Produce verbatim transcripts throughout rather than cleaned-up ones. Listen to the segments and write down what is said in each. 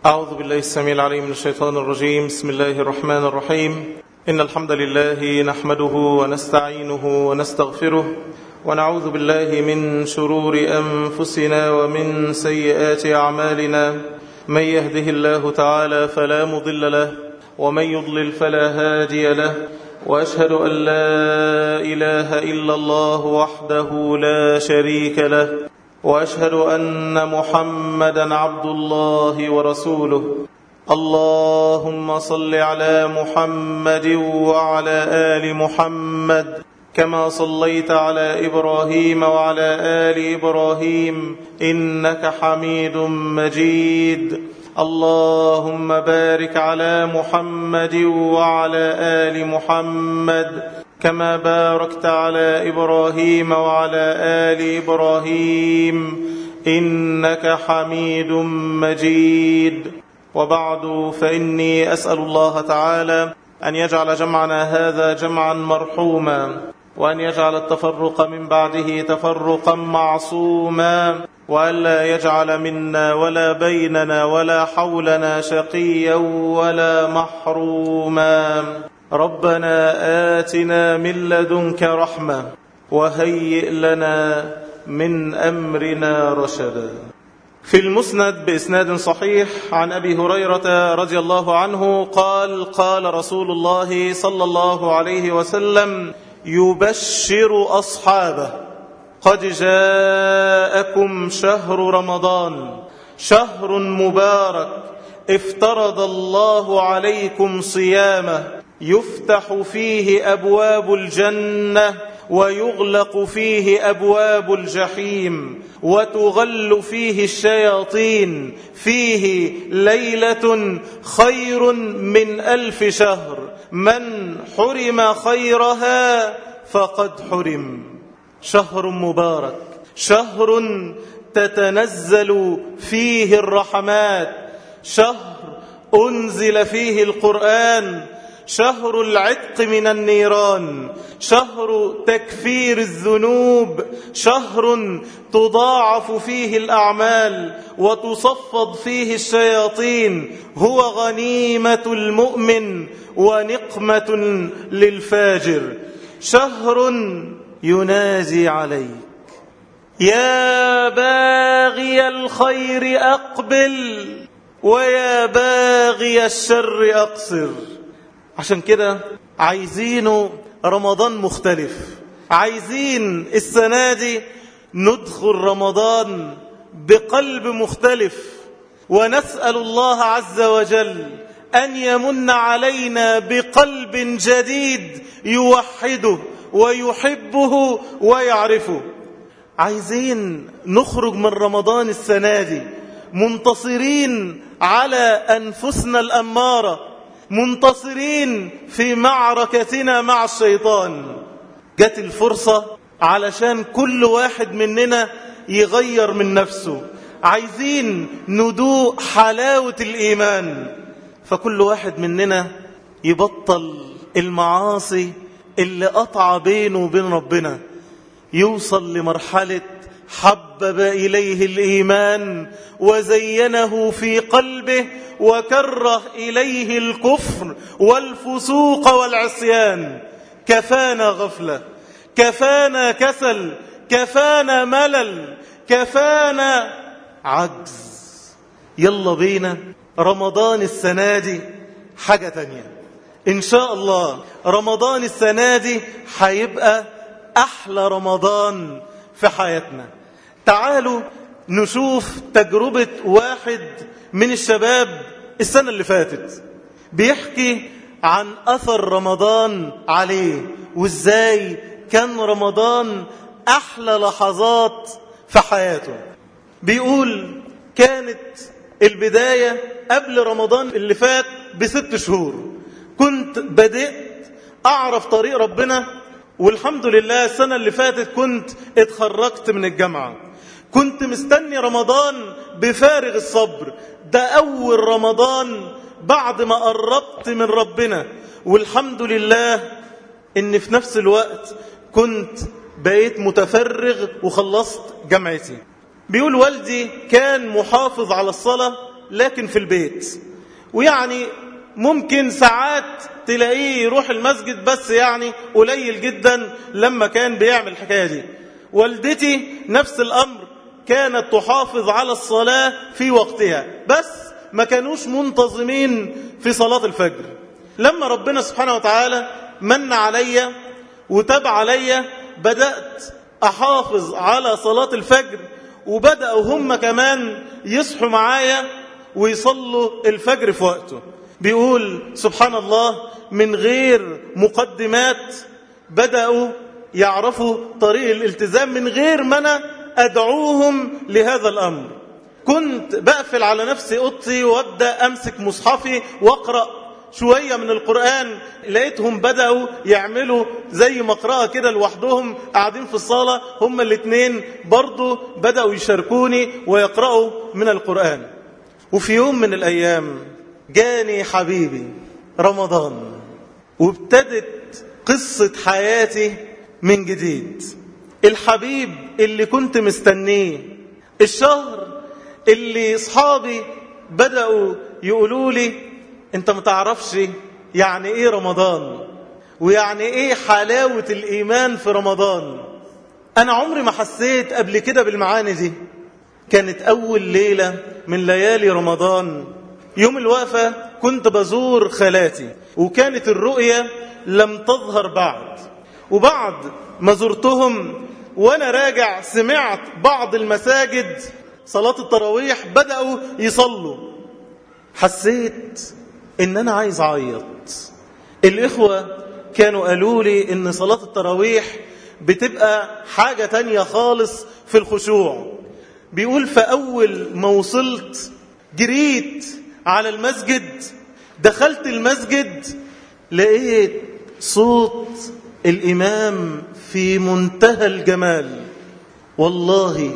أعوذ بالله السميع العليم من الشيطان الرجيم. بسم الله الرحمن الرحيم. إن الحمد لله نحمده ونستعينه ونستغفره ونعوذ بالله من شرور أنفسنا ومن سيئات أعمالنا. من يهده الله تعالى فلا مضل له ومن يضلل فلا هادي له، وأشهد أن لا إله إلا الله وحده لا شريك له، وأشهد أن محمدا عبد الله ورسوله. اللهم صل على محمد وعلى آل محمد كما صليت على إبراهيم وعلى آل إبراهيم إنك حميد مجيد. اللهم بارك على محمد وعلى آل محمد كما باركت على إبراهيم وعلى آل إبراهيم إنك حميد مجيد. وبعد، فإني أسأل الله تعالى أن يجعل جمعنا هذا جمعا مرحوما، وأن يجعل التفرق من بعده تفرقا معصوما، وألا يجعل منا ولا بيننا ولا حولنا شقيا ولا محروما. ربنا آتنا من لدنك رحمة وهيئ لنا من أمرنا رشدا. في المسند بإسناد صحيح عن أبي هريرة رضي الله عنه قال: قال رسول الله صلى الله عليه وسلم: يبشر أصحابه: قد جاءكم شهر رمضان، شهر مبارك افترض الله عليكم صيامه، يفتح فيه أبواب الجنة ويغلق فيه أبواب الجحيم وتغل فيه الشياطين، فيه ليلة خير من ألف شهر، من حرم خيرها فقد حرم. شهر مبارك، شهر تتنزل فيه الرحمات، شهر أنزل فيه القرآن، شهر العتق من النيران، شهر تكفير الذنوب، شهر تضاعف فيه الأعمال وتصفد فيه الشياطين، هو غنيمة المؤمن ونقمة للفاجر. شهر ينازي عليك: يا باغي الخير أقبل ويا باغي الشر أقصر. عشان كده عايزينه رمضان مختلف، عايزين السنة دي ندخل رمضان بقلب مختلف، ونسأل الله عز وجل أن يمن علينا بقلب جديد يوحده ويحبه ويعرفه. عايزين نخرج من رمضان السنة دي منتصرين على أنفسنا الأمارة، منتصرين في معركتنا مع الشيطان. جت الفرصة علشان كل واحد مننا يغير من نفسه، عايزين ندوق حلاوة الإيمان، فكل واحد مننا يبطل المعاصي اللي قطع بينه وبين ربنا، يوصل لمرحلة حبب إليه الإيمان وزينه في قلبه وكره إليه الكفر والفسوق والعصيان. كفانا غفلة، كفانا كسل، كفانا ملل، كفانا عجز. يلا بينا رمضان السنة دي حاجة تانية إن شاء الله. رمضان السنة دي هيبقى أحلى رمضان في حياتنا. تعالوا نشوف تجربة واحد من الشباب السنة اللي فاتت، بيحكي عن أثر رمضان عليه، وإزاي كان رمضان أحلى لحظات في حياته. بيقول: كانت البداية قبل رمضان اللي فات بست شهور، كنت بدأت أعرف طريق ربنا، والحمد لله السنة اللي فاتت كنت اتخرجت من الجامعة. كنت مستني رمضان بفارغ الصبر، ده أول رمضان بعد ما قربت من ربنا، والحمد لله إن في نفس الوقت كنت بقيت متفرغ وخلصت جامعتي. بيقول: والدي كان محافظ على الصلاة لكن في البيت. ويعني ممكن ساعات تلاقيه يروح المسجد بس يعني قليل جدا لما كان بيعمل الحكاية دي. والدتي نفس الأمر، كانت تحافظ على الصلاة في وقتها، بس ما كانوش منتظمين في صلاة الفجر. لما ربنا سبحانه وتعالى من علي وتاب علي، بدأت أحافظ على صلاة الفجر، وبدأوا هم كمان يصحوا معايا ويصلوا الفجر في وقته. بيقول سبحان الله، من غير مقدمات بدأوا يعرفوا طريق الالتزام من غير ما أنا أدعوهم لهذا الأمر. كنت بقفل على نفسي أوضتي وأبدأ أمسك مصحفي وأقرأ شوية من القرآن، لقيتهم بدأوا يعملوا زي مقرأة كده لوحدهم قاعدين في الصالة، هم الاثنين برضو بدأوا يشاركوني ويقرأوا من القرآن. وفي يوم من الأيام جاني حبيبي رمضان، وابتدت قصة حياتي من جديد. الحبيب اللي كنت مستنيه، الشهر اللي اصحابي بدأوا يقولوا لي انت ما تعرفش يعني ايه رمضان، ويعني ايه حلاوة الإيمان في رمضان. أنا عمري ما حسيت قبل كده بالمعاني دي. كانت أول ليلة من ليالي رمضان، يوم الوقفة كنت بزور خالاتي، وكانت الرؤية لم تظهر بعد. وبعد ما زرتهم وأنا راجع سمعت بعض المساجد صلاة التراويح بدأوا يصلوا. حسيت إن أنا عايز أعيط. الإخوة كانوا قالوا لي إن صلاة التراويح بتبقى حاجة تانية خالص في الخشوع. بيقول فأول ما وصلت جريت على المسجد، دخلت المسجد لقيت صوت الإمام في منتهى الجمال، والله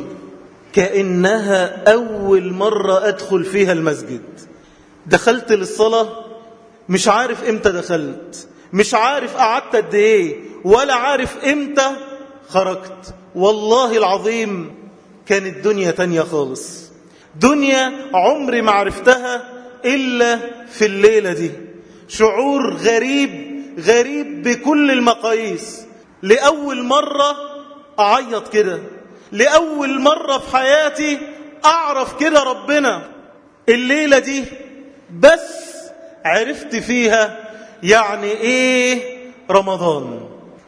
كأنها أول مرة أدخل فيها المسجد. دخلت للصلاة مش عارف إمتى دخلت، مش عارف قعدت قد إيه، ولا عارف إمتى خرجت. والله العظيم كانت دنيا تانية خالص، دنيا عمري ما عرفتها إلا في الليلة دي. شعور غريب غريب بكل المقاييس. لأول مرة أعيط كده، لأول مرة في حياتي أعرف كده ربنا. الليلة دي بس عرفت فيها يعني إيه رمضان،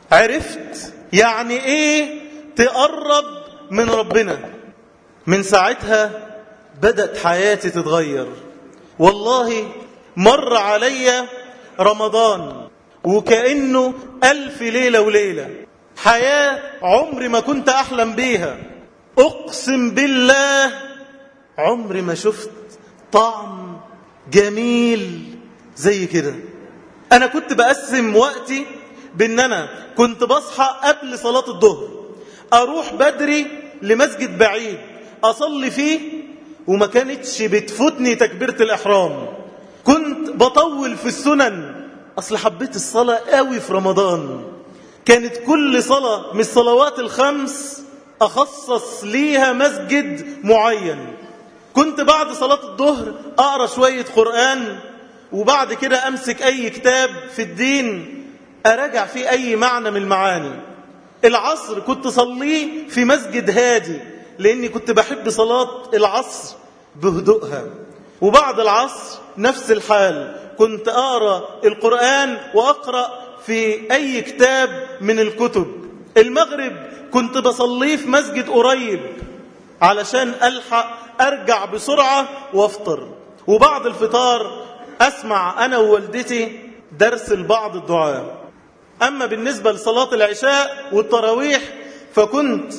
عرفت يعني إيه تقرب من ربنا. من ساعتها بدأت حياتي تتغير. والله مر علي رمضان وكأنه ألف ليلة وليلة، حياة عمري ما كنت أحلم بيها. أقسم بالله عمري ما شفت طعم جميل زي كده. أنا كنت بقسم وقتي بأن أنا كنت بصحى قبل صلاة الظهر، أروح بدري لمسجد بعيد أصلي فيه، وما كانتش بتفوتني تكبيرة الإحرام. كنت بطول في السنن، أصل حبيت الصلاة قوي في رمضان. كانت كل صلاة من الصلوات الخمس أخصص ليها مسجد معين. كنت بعد صلاة الظهر أقرأ شوية قرآن، وبعد كده أمسك أي كتاب في الدين أراجع فيه أي معنى من المعاني. العصر كنت صليه في مسجد هادي، لأني كنت بحب صلاة العصر بهدوءها. وبعد العصر نفس الحال، كنت أقرأ القرآن وأقرأ في أي كتاب من الكتب. المغرب كنت بصليه في مسجد قريب علشان ألحق أرجع بسرعة وافطر. وبعد الفطار أسمع أنا ووالدتي درس البعض الدعاء. أما بالنسبة لصلاة العشاء والتراويح فكنت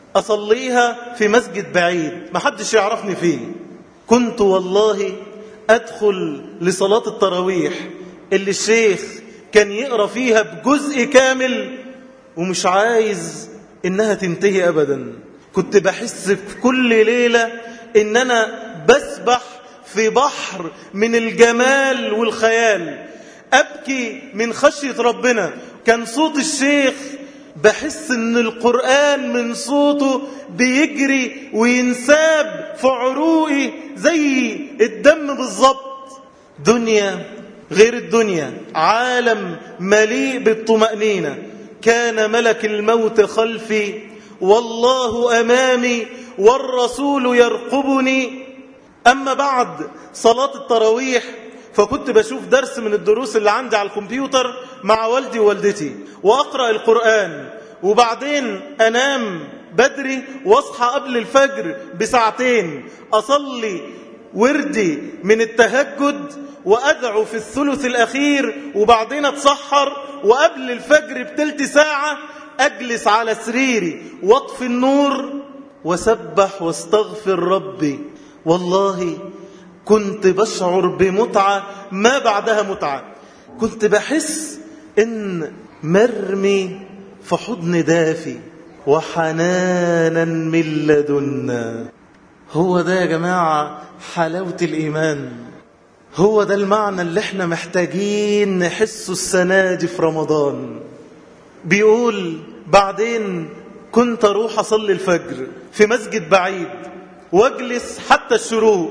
أصليها في مسجد بعيد ما حدش يعرفني فيه. كنت والله أدخل لصلاة التراويح اللي الشيخ كان يقرأ فيها بجزء كامل ومش عايز إنها تنتهي أبدا. كنت بحس في كل ليلة إن أنا بسبح في بحر من الجمال والخيال، أبكي من خشية ربنا. كان صوت الشيخ بحس ان القرآن من صوته بيجري وينساب في عروقي زي الدم بالظبط. دنيا غير الدنيا، عالم مليء بالطمأنينة. كان ملك الموت خلفي والله أمامي والرسول يرقبني. أما بعد صلاة التراويح فكنت بشوف درس من الدروس اللي عندي على الكمبيوتر مع والدي ووالدتي وأقرأ القرآن، وبعدين أنام بدري واصحى قبل الفجر بساعتين أصلي وردي من التهجد وأدعو في الثلث الأخير، وبعدين أتسحر، وقبل الفجر بتلت ساعة أجلس على سريري واطفي النور وسبح واستغفر ربي. والله كنت بشعر بمتعة ما بعدها متعة. كنت بحس إن مرمي في حضن دافي وحنانا من لدنا. هو ده يا جماعة حلاوة الإيمان. هو ده المعنى اللي احنا محتاجين نحسه السنة دي في رمضان. بيقول بعدين كنت أروح أصلي الفجر في مسجد بعيد واجلس حتى الشروق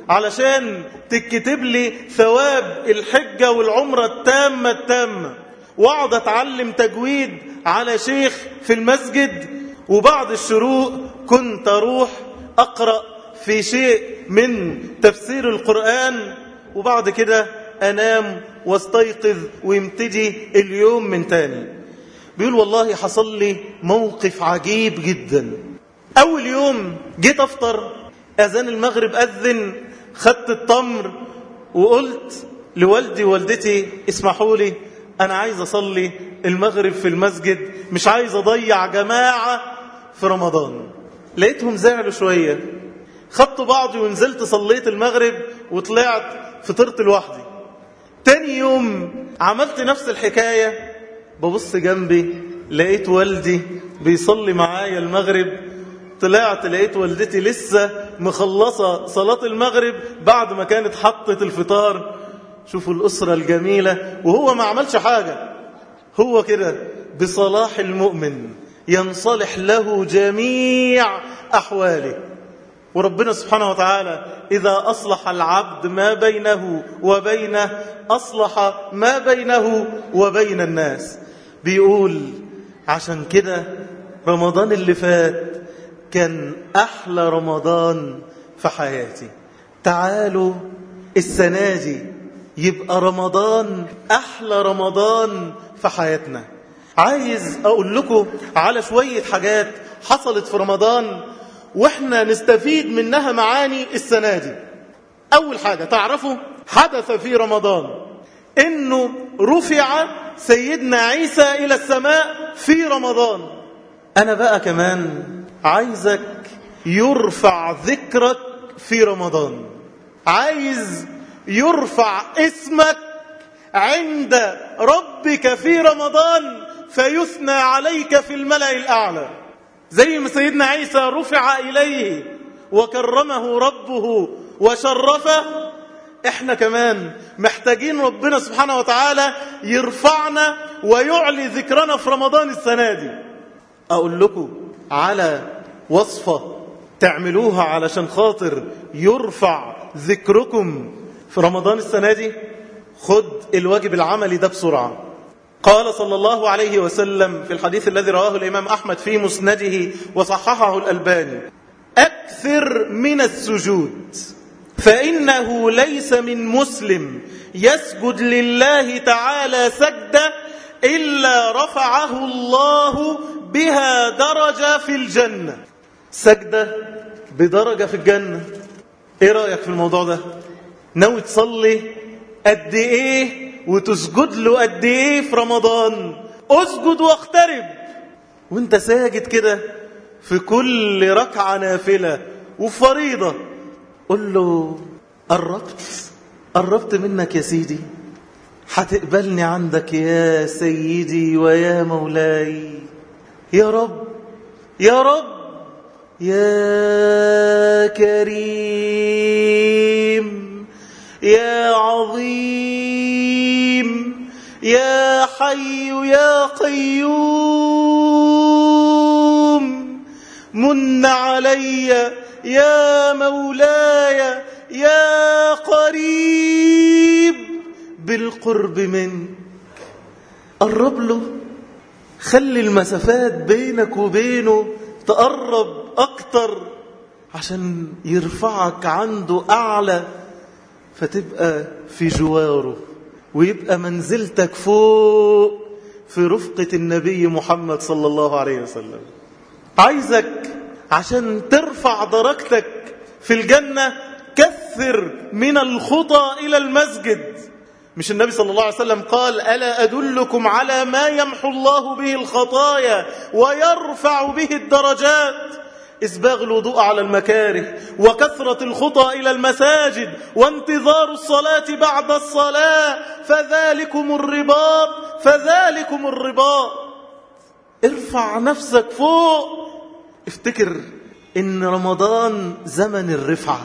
علشان تكتب لي ثواب الحجة والعمرة التامة التامة، واقعد أتعلم تجويد على شيخ في المسجد. وبعد الشروق كنت أروح أقرأ في شيء من تفسير القرآن، وبعد كده أنام واستيقظ ويمتدي اليوم من تاني. بيقول والله حصل لي موقف عجيب جدا. أول يوم جيت أفطر، أذان المغرب أذن، خدت التمر وقلت لوالدي ووالدتي اسمحوا لي أنا عايز أصلي المغرب في المسجد، مش عايز أضيع جماعة في رمضان. لقيتهم زعلوا شوية، خدت بعضي ونزلت صليت المغرب وطلعت فطرت لوحدي. تاني يوم عملت نفس الحكاية، ببص جنبي لقيت والدي بيصلي معايا المغرب، طلعت لقيت والدتي لسه مخلصة صلاة المغرب بعد ما كانت حطت الفطار. شوفوا الأسرة الجميلة، وهو ما عملش حاجة. هو كده بصلاح المؤمن ينصلح له جميع أحواله. وربنا سبحانه وتعالى إذا أصلح العبد ما بينه وبينه أصلح ما بينه وبين الناس. بيقول عشان كده رمضان اللي فات كان أحلى رمضان في حياتي. تعالوا السنة دي يبقى رمضان أحلى رمضان في حياتنا. عايز أقول لكم على شوية حاجات حصلت في رمضان وإحنا نستفيد منها معاني السنة دي. أول حاجة تعرفوا حدث في رمضان إنه رفع سيدنا عيسى إلى السماء في رمضان. أنا بقى كمان عايزك يرفع ذكرك في رمضان، عايز يرفع اسمك عند ربك في رمضان فيثنى عليك في الملأ الأعلى. زي ما سيدنا عيسى رفع إليه وكرمه ربه وشرفه، احنا كمان محتاجين ربنا سبحانه وتعالى يرفعنا ويعلي ذكرنا في رمضان السنة دي. أقول لكم على وصفة تعملوها علشان خاطر يرفع ذكركم في رمضان السنة دي. خد الواجب العملي ده بسرعة. قال صلى الله عليه وسلم في الحديث الذي رواه الإمام أحمد في مسنده وصححه الألباني: أكثر من السجود، فإنه ليس من مسلم يسجد لله تعالى سجدة إلا رفعه الله بها درجة في الجنة. سجدة بدرجة في الجنة. ايه رأيك في الموضوع ده؟ ناوي تصلي قد ايه وتسجد له قد ايه في رمضان؟ اسجد واقترب وانت ساجد كده في كل ركعة نافلة وفريضة. قل له قربت قربت منك يا سيدي، هتقبلني عندك يا سيدي ويا مولاي. يا رب يا رب يا كريم يا عظيم يا حي يا قيوم من علي يا مولاي يا قريب بالقرب منك. قرب له، خلي المسافات بينك وبينه تقرب أكتر عشان يرفعك عنده أعلى، فتبقى في جواره ويبقى منزلتك فوق في رفقة النبي محمد صلى الله عليه وسلم. عايزك عشان ترفع درجتك في الجنة كثر من الخطى إلى المسجد. مش النبي صلى الله عليه وسلم قال ألا أدلكم على ما يمحو الله به الخطايا ويرفع به الدرجات؟ إسباغ الوضوء على المكاره، وكثرة الخطى إلى المساجد، وانتظار الصلاة بعد الصلاة، فذلكم الرباط فذلكم الرباط. ارفع نفسك فوق. افتكر إن رمضان زمن الرفعة،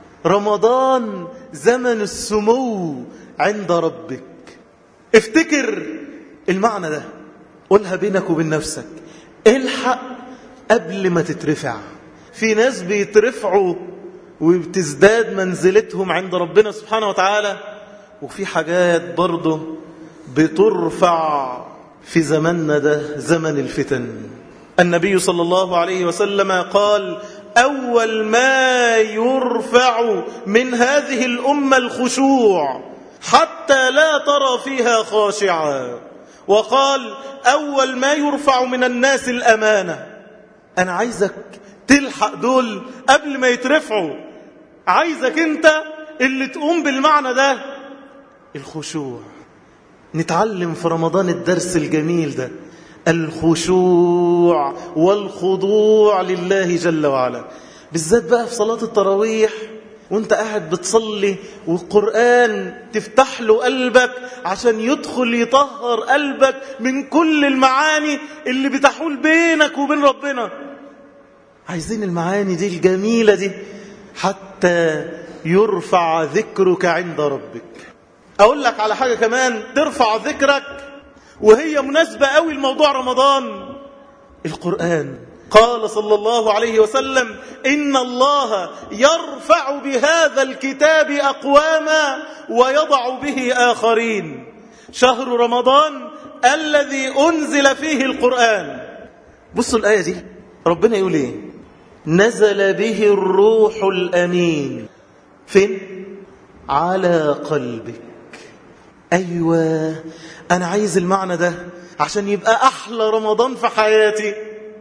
رمضان زمن السمو عند ربك. افتكر المعنى ده، قولها بينك وبين نفسك، الحق قبل ما تترفع. في ناس بيترفعوا وبتزداد منزلتهم عند ربنا سبحانه وتعالى، وفي حاجات برضه بترفع في زمننا ده، زمن الفتن. النبي صلى الله عليه وسلم قال أول ما يرفع من هذه الأمة الخشوع حتى لا ترى فيها خاشعا، وقال أول ما يرفع من الناس الأمانة. أنا عايزك تلحق دول قبل ما يترفعوا، عايزك أنت اللي تقوم بالمعنى ده، الخشوع. نتعلم في رمضان الدرس الجميل ده، الخشوع والخضوع لله جل وعلا، بالذات بقى في صلاة التراويح وانت قاعد بتصلي والقرآن تفتح له قلبك عشان يدخل يطهر قلبك من كل المعاني اللي بتحول بينك وبين ربنا. عايزين المعاني دي الجميلة دي حتى يرفع ذكرك عند ربك. أقول لك على حاجة كمان ترفع ذكرك وهي مناسبة قوي لموضوع رمضان، القرآن. قال صلى الله عليه وسلم إن الله يرفع بهذا الكتاب أقواما ويضع به آخرين. شهر رمضان الذي أنزل فيه القرآن. بصوا الآية دي، ربنا يقول إيه؟ نزل به الروح الأمين. فين؟ على قلبك. أيوة، أنا عايز المعنى ده عشان يبقى أحلى رمضان في حياتي.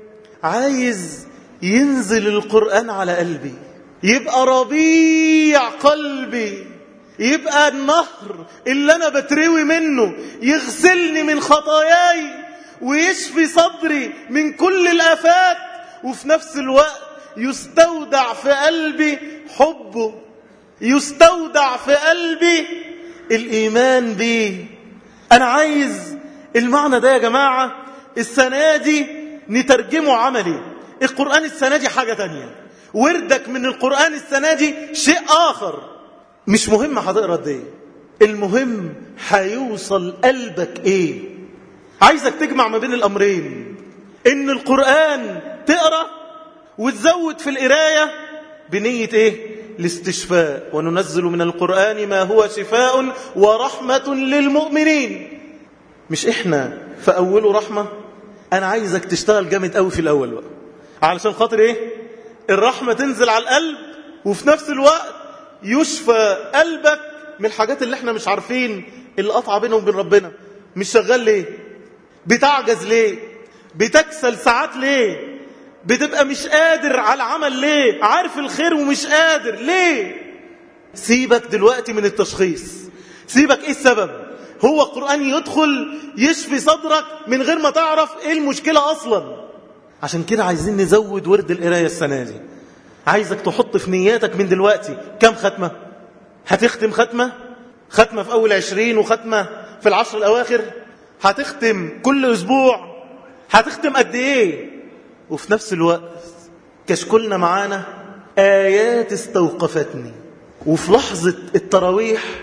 عايز ينزل القرآن على قلبي، يبقى ربيع قلبي، يبقى النهر اللي أنا بتروي منه، يغسلني من خطاياي ويشفي صدري من كل الآفات، وفي نفس الوقت يستودع في قلبي حبه، يستودع في قلبي الإيمان به. أنا عايز المعنى ده يا جماعة السنة دي نترجمه عملي. القرآن السنة دي حاجة تانية، وردك من القرآن السنة دي شيء آخر. مش مهم هتقرأ قد ايه، المهم هيوصل قلبك ايه. عايزك تجمع ما بين الأمرين، إن القرآن تقرأ وتزود في القراية بنية ايه؟ الاستشفاء. وننزل من القرآن ما هو شفاء ورحمة للمؤمنين. مش احنا في أوله رحمة؟ أنا عايزك تشتغل جامد قوي في الأول بقى، علشان خاطر إيه؟ الرحمة تنزل على القلب، وفي نفس الوقت يشفى قلبك من الحاجات اللي احنا مش عارفين اللي قطع بينهم وبين ربنا. مش شغال ليه؟ بتعجز ليه؟ بتكسل ساعات ليه؟ بتبقى مش قادر على العمل ليه؟ عارف الخير ومش قادر ليه؟ سيبك دلوقتي من التشخيص، سيبك ايه السبب. هو القرآن يدخل يشفي صدرك من غير ما تعرف ايه المشكلة اصلا. عشان كده عايزين نزود ورد القراية السنة دي. عايزك تحط في نياتك من دلوقتي كم ختمة هتختم. ختمة ختمة في اول عشرين، وختمة في العشر الاواخر. هتختم كل اسبوع، هتختم قد ايه؟ وفي نفس الوقت كشكلنا معانا آيات استوقفتني. وفي لحظة التراويح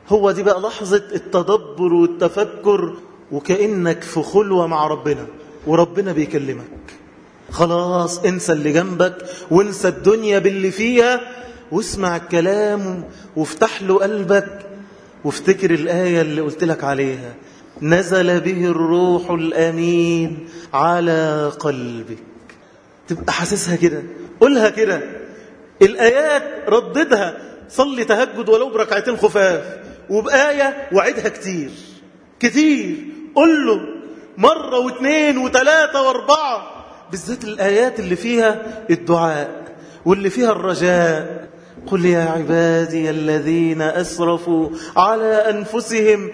هو دي بقى لحظة التدبر والتفكر، وكأنك في خلوة مع ربنا وربنا بيكلمك. خلاص انسى اللي جنبك وانسى الدنيا باللي فيها، واسمع الكلام وافتح له قلبك وافتكر الآية اللي قلت لك عليها: نزل به الروح الأمين على قلبك. تبقى حاسسها كده، قولها كده. الآيات رددها، صلي تهجد ولو بركعتين خفاف، وبآية وعدها كتير كتير. قل له مرة واثنين وثلاثة واربعة، بالذات الآيات اللي فيها الدعاء واللي فيها الرجاء. قل يا عبادي الذين أسرفوا على أنفسهم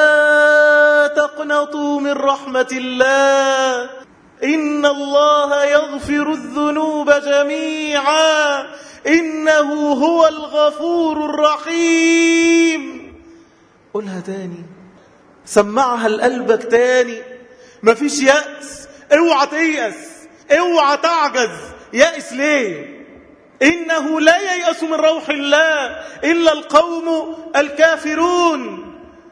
لا تقنطوا من رحمة الله إن الله يغفر الذنوب جميعا إنه هو الغفور الرحيم. قلها تاني، سمعها لقلبك تاني. مفيش يأس، اوعى تيأس، اوعى تعجز. يأس ليه؟ إنه لا ييأس من روح الله إلا القوم الكافرون.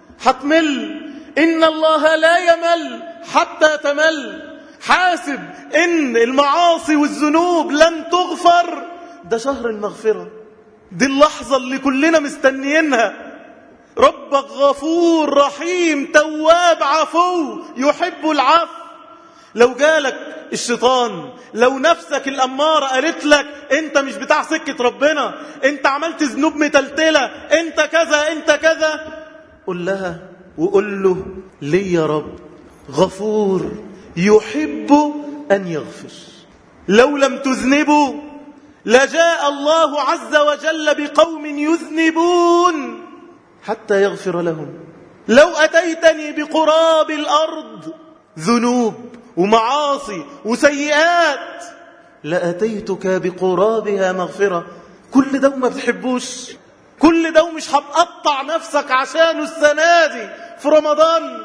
هتمل، إن الله لا يمل حتى تمل. حاسب إن المعاصي والذنوب لن تغفر، ده شهر المغفرة، دي اللحظة اللي كلنا مستنيينها. ربك غفور رحيم تواب عفو يحب العفو. لو جالك الشيطان، لو نفسك الأمارة قالت لك انت مش بتاع سكة ربنا، انت عملت ذنوب متلتلة، انت كذا انت كذا، قل لها وقل له: ليه يا رب غفور يحب أن يغفر. لو لم تذنبوا لجاء الله عز وجل بقوم يذنبون حتى يغفر لهم. لو أتيتني بقراب الأرض ذنوب ومعاصي وسيئات لأتيتك بقرابها مغفرة. كل ده ما بتحبوش، كل ده مش هتقطع نفسك عشانه السنة دي في رمضان.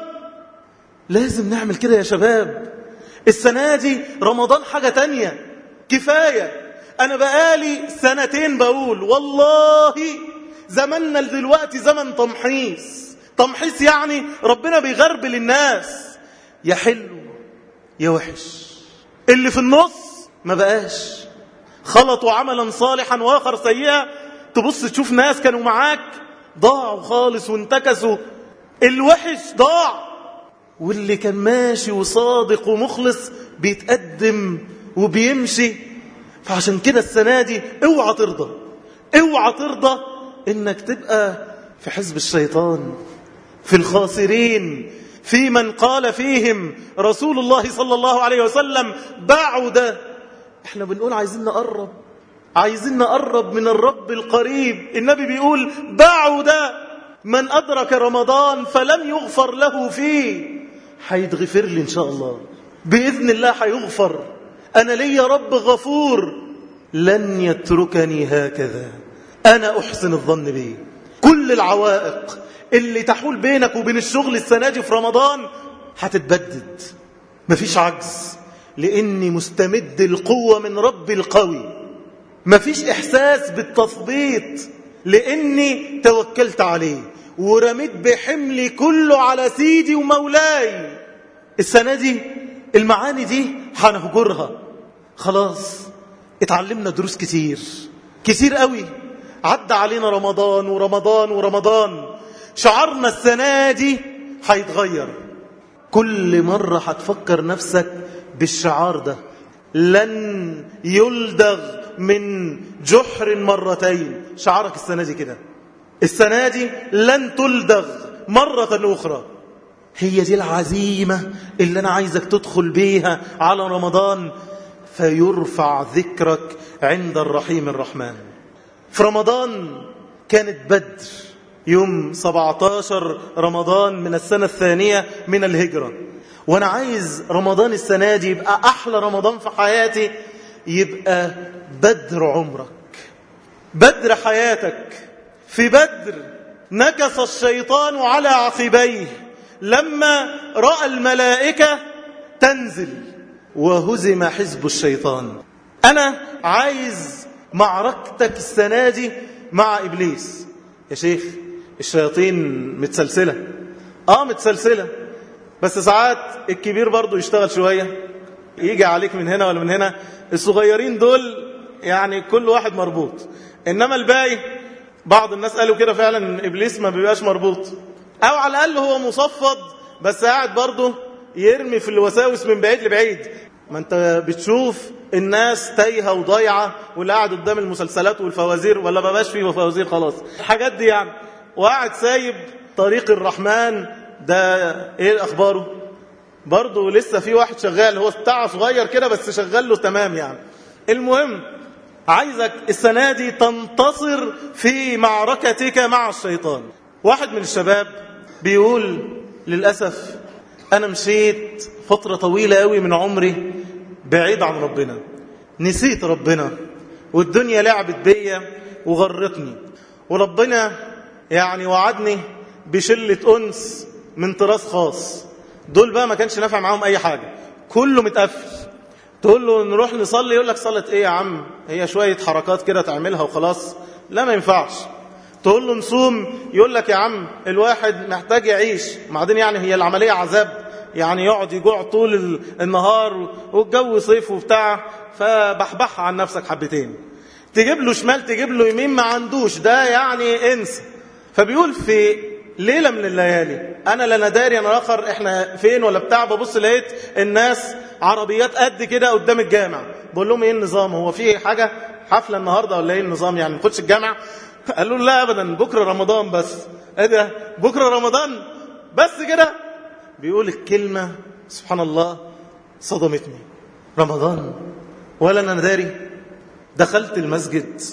لازم نعمل كده يا شباب. السنة دي رمضان حاجة تانية كفاية. أنا بقالي سنتين بقول والله زمننا دلوقتي زمن تمحيص. تمحيص يعني ربنا بيغربل الناس، يا حلو يا وحش. اللي في النص ما بقاش، خلطوا عملا صالحا واخر سيئا. تبص تشوف ناس كانوا معاك ضاعوا خالص وانتكسوا. الوحش ضاع، واللي كان ماشي وصادق ومخلص بيتقدم وبيمشي. فعشان كده السنة دي اوعى ترضى، اوعى ترضى انك تبقى في حزب الشيطان، في الخاسرين، في من قال فيهم رسول الله صلى الله عليه وسلم: بعد. احنا بنقول عايزين نقرب، عايزين نقرب من الرب القريب. النبي بيقول: بعد من أدرك رمضان فلم يغفر له فيه. هيتغفر لي إن شاء الله بإذن الله، هيغفر. أنا لي رب غفور لن يتركني هكذا. أنا أحسن الظن به. كل العوائق اللي تحول بينك وبين الشغل السنة دي في رمضان هتتبدد. مفيش عجز، لأني مستمد القوة من رب القوي. مفيش إحساس بالتثبيط، لأني توكلت عليه ورميت بحملي كله على سيدي ومولاي. السنة دي المعاني دي هنهجرها. خلاص اتعلمنا دروس كتير كتير قوي. عدى علينا رمضان ورمضان ورمضان. شعارنا السنة دي هيتغير. كل مرة هتفكر نفسك بالشعار ده: لن يلدغ من جحر مرتين. شعارك السنة دي كده. السنة دي لن تلدغ مرة أخرى. هي دي العزيمة اللي أنا عايزك تدخل بيها على رمضان، فيرفع ذكرك عند الرحيم الرحمن. في رمضان كانت بدر يوم سبعة عشر رمضان من السنة الثانية من الهجرة. وأنا عايز رمضان السنة دي يبقى أحلى رمضان في حياتي، يبقى بدر عمرك، بدر حياتك. في بدر نكص الشيطان على عقبيه لما رأى الملائكة تنزل وهزم حزب الشيطان. أنا عايز معركتك السنة دي مع إبليس. يا شيخ الشياطين متسلسلة، اه متسلسلة، بس ساعات الكبير برضو يشتغل شوية، يجي عليك من هنا ولا من هنا. الصغيرين دول يعني كل واحد مربوط، إنما الباقي بعض الناس قالوا كده فعلا إن إبليس ما بيبقاش مربوط، أو على الأقل هو مصفد بس قاعد برضو يرمي في الوساوس من بعيد لبعيد. ما انت بتشوف الناس تايهة وضايعة، واللي قاعد قدام المسلسلات والفوازير، ولا ما بقاش فيه فوازير خلاص الحاجات دي يعني، وقاعد سايب طريق الرحمن ده. ايه اخباره؟ برضو لسه في واحد شغال، هو بتاع صغير كده بس شغال له تمام يعني. المهم عايزك السنة دي تنتصر في معركتك مع الشيطان. واحد من الشباب بيقول للأسف أنا مشيت فترة طويلة قوي من عمري بعيد عن ربنا، نسيت ربنا، والدنيا لعبت بيا وغرتني، وربنا يعني وعدني بشلة أنس من طراز خاص. دول بقى ما كانش نافع معاهم أي حاجة، كله متقفل. تقول له نروح نصلي يقول لك صلت إيه يا عم، هي شوية حركات كده تعملها وخلاص، لا ما ينفعش. تقول له نصوم يقول لك يا عم الواحد محتاج يعيش، بعدين يعني هي العملية عذاب، يعني يقعد يجوع طول النهار والجو صيف وبتاع، فبحبح عن نفسك حبتين. تجيب له شمال تجيب له يمين ما عندوش، ده يعني انسى. فبيقول في ليلة من الليالي أنا لا نداري أنا آخر إحنا فين ولا بتاع، ببص لقيت الناس عربيات قد كده قدام الجامع. بقول لهم إيه النظام، هو في حاجة حفلة النهاردة ولا إيه النظام يعني نخش الجامع؟ قالوا لا أبدا بكرة رمضان بس. إيه ده بكرة رمضان بس كده؟ بيقول الكلمة سبحان الله صدمتني، رمضان ولا أنا نداري. دخلت المسجد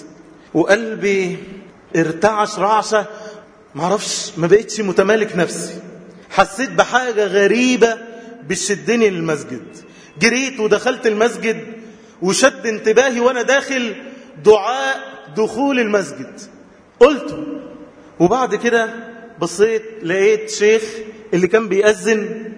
وقلبي ارتعش رعشة، معرفش ما بقيتش متمالك نفسي، حسيت بحاجة غريبة بتشدني للمسجد. جريت ودخلت المسجد وشد انتباهي وانا داخل دعاء دخول المسجد قلته. وبعد كده بصيت لقيت شيخ اللي كان بيأذن،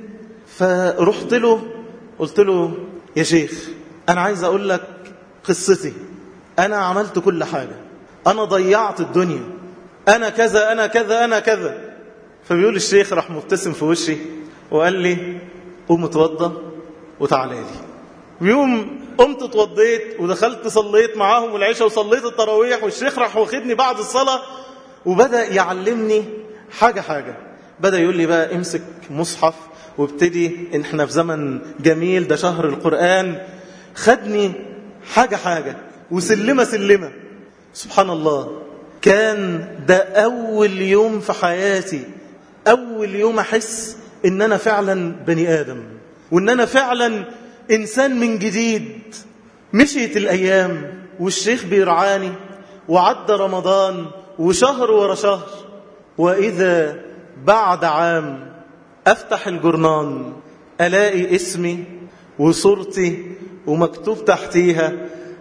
فرحت له قلت له يا شيخ أنا عايز أقول لك قصتي، أنا عملت كل حاجة، أنا ضيعت الدنيا، أنا كذا أنا كذا أنا كذا. فبيقول الشيخ راح مبتسم في وشي وقال لي قوم اتوضى وتعالى لي. بيوم قمت اتوضيت ودخلت صليت معاهم العشاء وصليت التراويح، والشيخ راح واخدني بعد الصلاة وبدأ يعلمني حاجة حاجة. بدأ يقول لي بقى امسك مصحف وابتدي، ان احنا في زمن جميل ده شهر القرآن. خدني حاجة حاجة وسلمة سلمة. سبحان الله، كان ده أول يوم في حياتي، أول يوم أحس إن أنا فعلا بني آدم، وإن أنا فعلا إنسان من جديد. مشيت الأيام والشيخ بيرعاني، وعد رمضان وشهر ورا شهر، وإذا بعد عام أفتح الجرنان ألاقي اسمي وصورتي ومكتوب تحتيها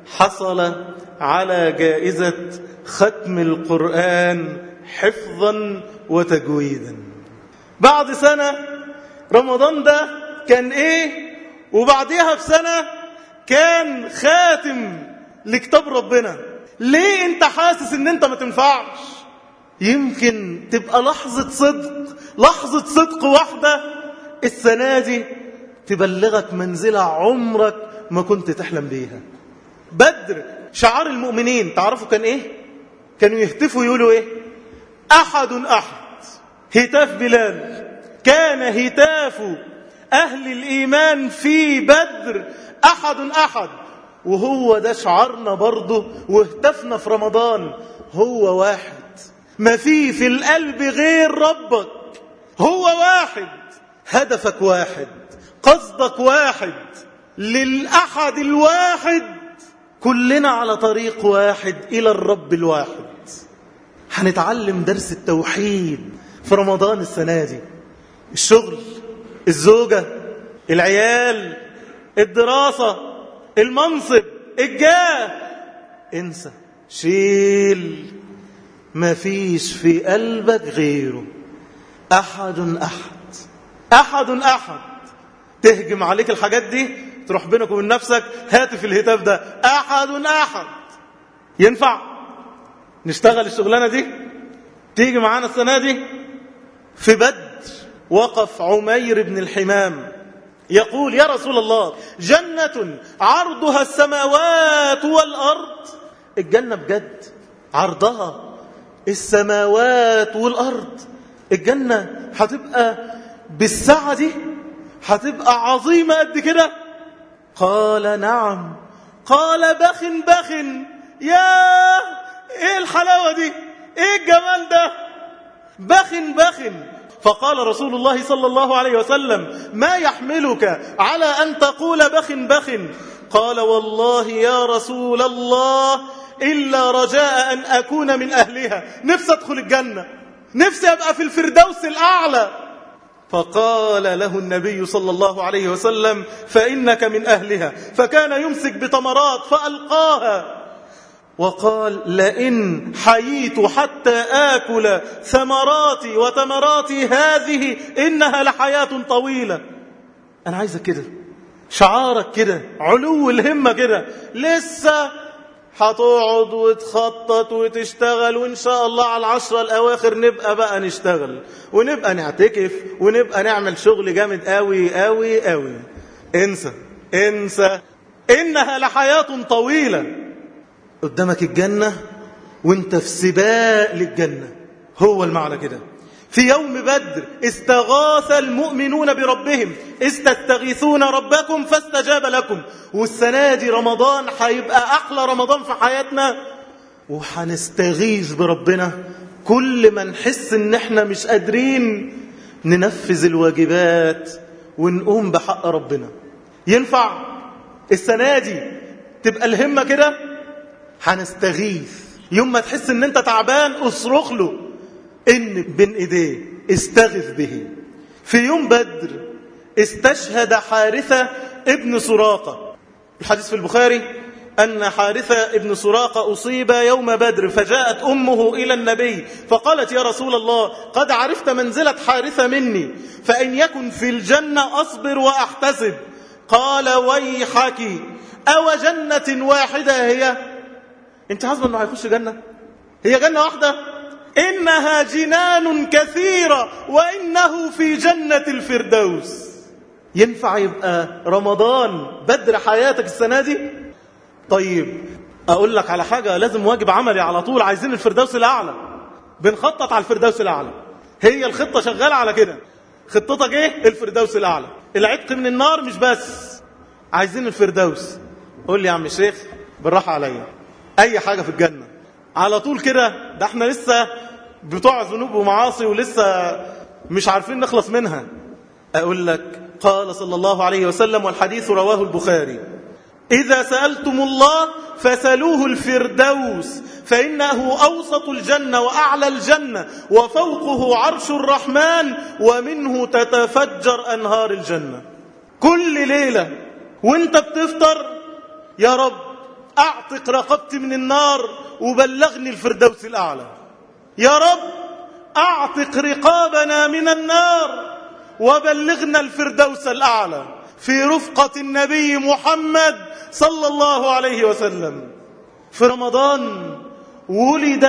حصل على جائزة ختم القرآن حفظا وتجويدا. بعد سنة رمضان ده كان ايه، وبعديها بسنة كان خاتم لكتاب ربنا. ليه انت حاسس ان انت ما تنفعش؟ يمكن تبقى لحظة صدق، لحظة صدق واحدة السنة دي تبلغك منزلة عمرك ما كنت تحلم بيها. بدر شعار المؤمنين تعرفوا كان ايه؟ كانوا يهتفوا يقولوا ايه؟ احد احد. هتاف بلال كان هتاف اهل الايمان في بدر احد احد، وهو ده شعارنا برضه وهتفنا في رمضان. هو واحد، ما في في القلب غير ربك، هو واحد، هدفك واحد، قصدك واحد، للأحد الواحد، كلنا على طريق واحد إلى الرب الواحد. هنتعلم درس التوحيد في رمضان السنة دي. الشغل، الزوجة، العيال، الدراسة، المنصب، الجاه، انسى، شيل، ما فيش في قلبك غيره. أحد أحد، أحد أحد. تهجم عليك الحاجات دي، تروح بينك وبين نفسك هاتف الهتاف ده أحد أحد. ينفع نشتغل الشغلانة دي؟ تيجي معانا السنة دي؟ في بدر وقف عمير بن الحمام يقول يا رسول الله جنة عرضها السماوات والأرض. الجنة بجد عرضها السماوات والأرض، الجنة هتبقى بالسعة دي، هتبقى عظيمة قد كده؟ قال نعم. قال بخ بخ، يا ايه الحلاوة دي، ايه الجمال ده، بخ بخ. فقال رسول الله صلى الله عليه وسلم ما يحملك على أن تقول بخ بخ؟ قال والله يا رسول الله إلا رجاء أن أكون من أهلها، نفسي أدخل الجنة، نفسي أبقى في الفردوس الأعلى. فقال له النبي صلى الله عليه وسلم فإنك من أهلها. فكان يمسك بتمرات فألقاها وقال لئن حييت حتى آكل ثمراتي وتمراتي هذه إنها لحياة طويلة. أنا عايزك كده، شعارك كده، علو الهمة كده، لسه هتقعد وتخطط وتشتغل، وإن شاء الله على العشرة الأواخر نبقى بقى نشتغل ونبقى نعتكف ونبقى نعمل شغل جامد قوي قوي قوي. انسى انسى، إنها لحياة طويلة. قدامك الجنة وانت في سباق للجنة، هو المعنى كده. في يوم بدر استغاث المؤمنون بربهم استستغيثون ربكم فاستجاب لكم. والسنة دي رمضان هيبقى أحلى رمضان في حياتنا، وحنستغيث بربنا كل ما نحس ان احنا مش قادرين ننفذ الواجبات ونقوم بحق ربنا. ينفع السنة دي تبقى الهمة كده؟ هنستغيث يوم ما تحس ان انت تعبان اصرخ له ان بين ايديه استغث به. في يوم بدر استشهد حارثة ابن سراقة. الحديث في البخاري أن حارثة ابن سراقة أصيب يوم بدر، فجاءت أمه إلى النبي فقالت يا رسول الله قد عرفت منزلة حارثة مني، فإن يكن في الجنة أصبر وأحتسب. قال ويحك أو جنة واحدة هي؟ انت حاسبه انه هيخش جنة؟ هي جنة واحدة؟ إنها جنان كثيرة وإنه في جنة الفردوس. ينفع يبقى رمضان بدر حياتك السنة دي؟ طيب أقول لك على حاجة، لازم واجب عملي على طول. عايزين الفردوس الأعلى، بنخطط على الفردوس الأعلى، هي الخطة شغالة على كده. خطتك ايه؟ الفردوس الأعلى، العتق من النار. مش بس عايزين الفردوس، قول لي يا عم الشيخ بالراحة عليا، أي حاجة في الجنة على طول كده، ده احنا لسه بتوع ذنوب ومعاصي ولسه مش عارفين نخلص منها. أقول لك قال صلى الله عليه وسلم والحديث رواه البخاري إذا سألتم الله فسألوه الفردوس فإنه أوسط الجنة وأعلى الجنة وفوقه عرش الرحمن ومنه تتفجر أنهار الجنة. كل ليلة وانت بتفطر يا رب أعتق رقبتي من النار وبلغني الفردوس الأعلى، يا رب أعتق رقابنا من النار وبلغنا الفردوس الأعلى في رفقة النبي محمد صلى الله عليه وسلم. في رمضان ولد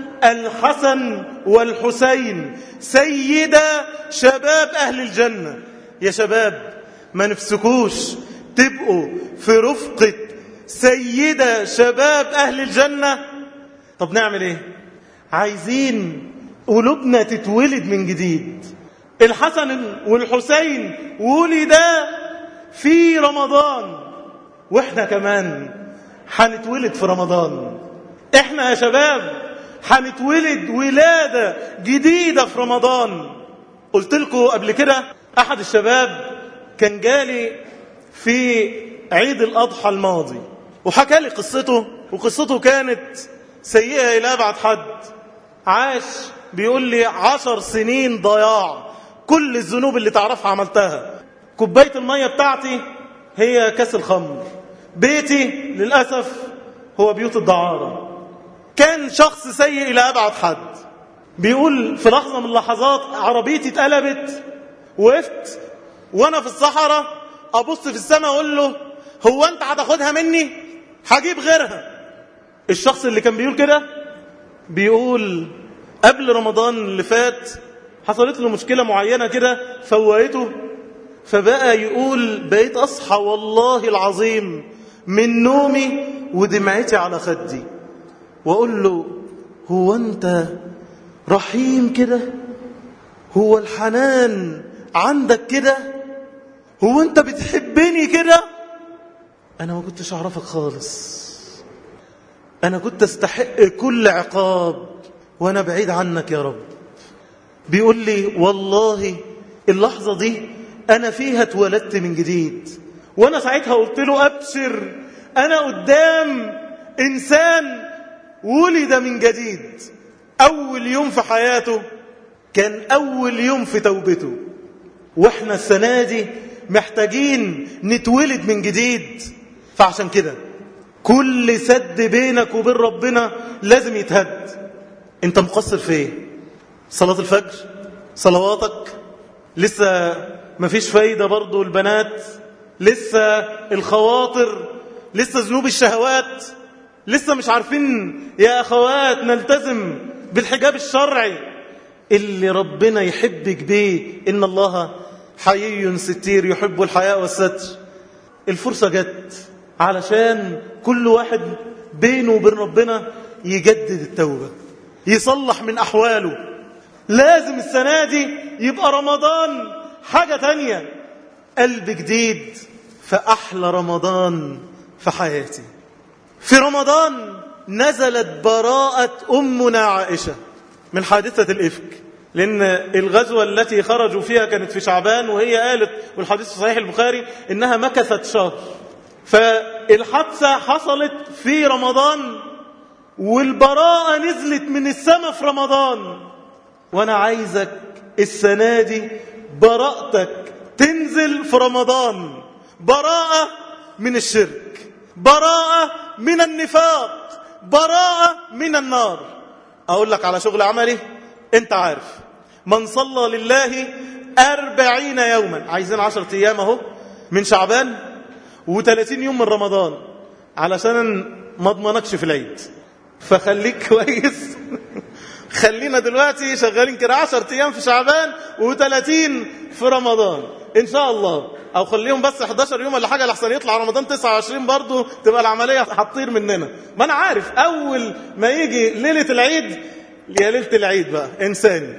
الحسن والحسين سيدا شباب أهل الجنة. يا شباب ما نفسكوش تبقوا في رفقة سيدة شباب أهل الجنة؟ طب نعمل ايه؟ عايزين قلوبنا تتولد من جديد. الحسن والحسين ولدا في رمضان، واحنا كمان هنتولد في رمضان. احنا يا شباب هنتولد ولادة جديدة في رمضان. قلت لكم قبل كده احد الشباب كان جالي في عيد الأضحى الماضي وحكى لي قصته، وقصته كانت سيئة إلى أبعد حد. عاش بيقول لي عشر سنين ضياع، كل الذنوب اللي تعرفها عملتها. كوباية المية بتاعتي هي كاس الخمر، بيتي للأسف هو بيوت الدعارة. كان شخص سيء إلى أبعد حد. بيقول في لحظة من اللحظات عربيتي اتقلبت، وقفت وأنا في الصحراء أبص في السماء أقول له هو أنت هتاخدها مني؟ هجيب غيرها. الشخص اللي كان بيقول كده بيقول قبل رمضان اللي فات حصلت له مشكلة معينة كده فوقته، فبقى يقول بقيت أصحى والله العظيم من نومي ودمعتي على خدي، وأقول له هو أنت رحيم كده؟ هو الحنان عندك كده؟ هو أنت بتحبني كده؟ أنا ما كنتش أعرفك خالص، أنا كنت أستحق كل عقاب وأنا بعيد عنك يا رب. بيقول لي والله اللحظة دي أنا فيها اتولدت من جديد. وأنا ساعتها قلت له أبشر، أنا قدام إنسان ولد من جديد. أول يوم في حياته كان أول يوم في توبته، وإحنا السنة دي محتاجين نتولد من جديد. فعشان كده كل سد بينك وبين ربنا لازم يتهد. انت مقصر في ايه؟ صلاة الفجر، صلواتك لسه مفيش فايدة، برضو البنات لسه، الخواطر لسه، ذنوب الشهوات لسه مش عارفين يا أخوات نلتزم بالحجاب الشرعي اللي ربنا يحبك بيه. إن الله حيي ستير يحب الحياء والستر. الفرصة جت علشان كل واحد بينه وبين ربنا يجدد التوبة، يصلح من أحواله. لازم السنة دي يبقى رمضان حاجة تانية، قلب جديد. فأحلى رمضان في حياتي في رمضان نزلت براءة أمنا عائشة من حادثة الإفك، لأن الغزوة التي خرجوا فيها كانت في شعبان، وهي قالت والحديث في صحيح البخاري إنها مكثت شهر. فالحادثة حصلت في رمضان والبراءة نزلت من السماء في رمضان. وأنا عايزك السنة دي براءتك تنزل في رمضان، براءة من الشرك، براءة من النفاق، براءة من النار. أقول لك على شغل عملي، أنت عارف من صلى لله أربعين يوما، عايزين عشرة أيام أهو من شعبان وثلاثين يوم من رمضان، علشان ما اضمنكش في العيد. فخليك كويس خلينا دلوقتي شغالين كده عشرة أيام في شعبان وثلاثين في رمضان إن شاء الله، أو خليهم بس إحدى عشر يوم ولا حاجة لحسن يطلع رمضان تسعة وعشرين برضو تبقى العملية هتطير مننا. ما أنا عارف أول ما يجي ليلة العيد يا ليلة العيد بقى إنسان.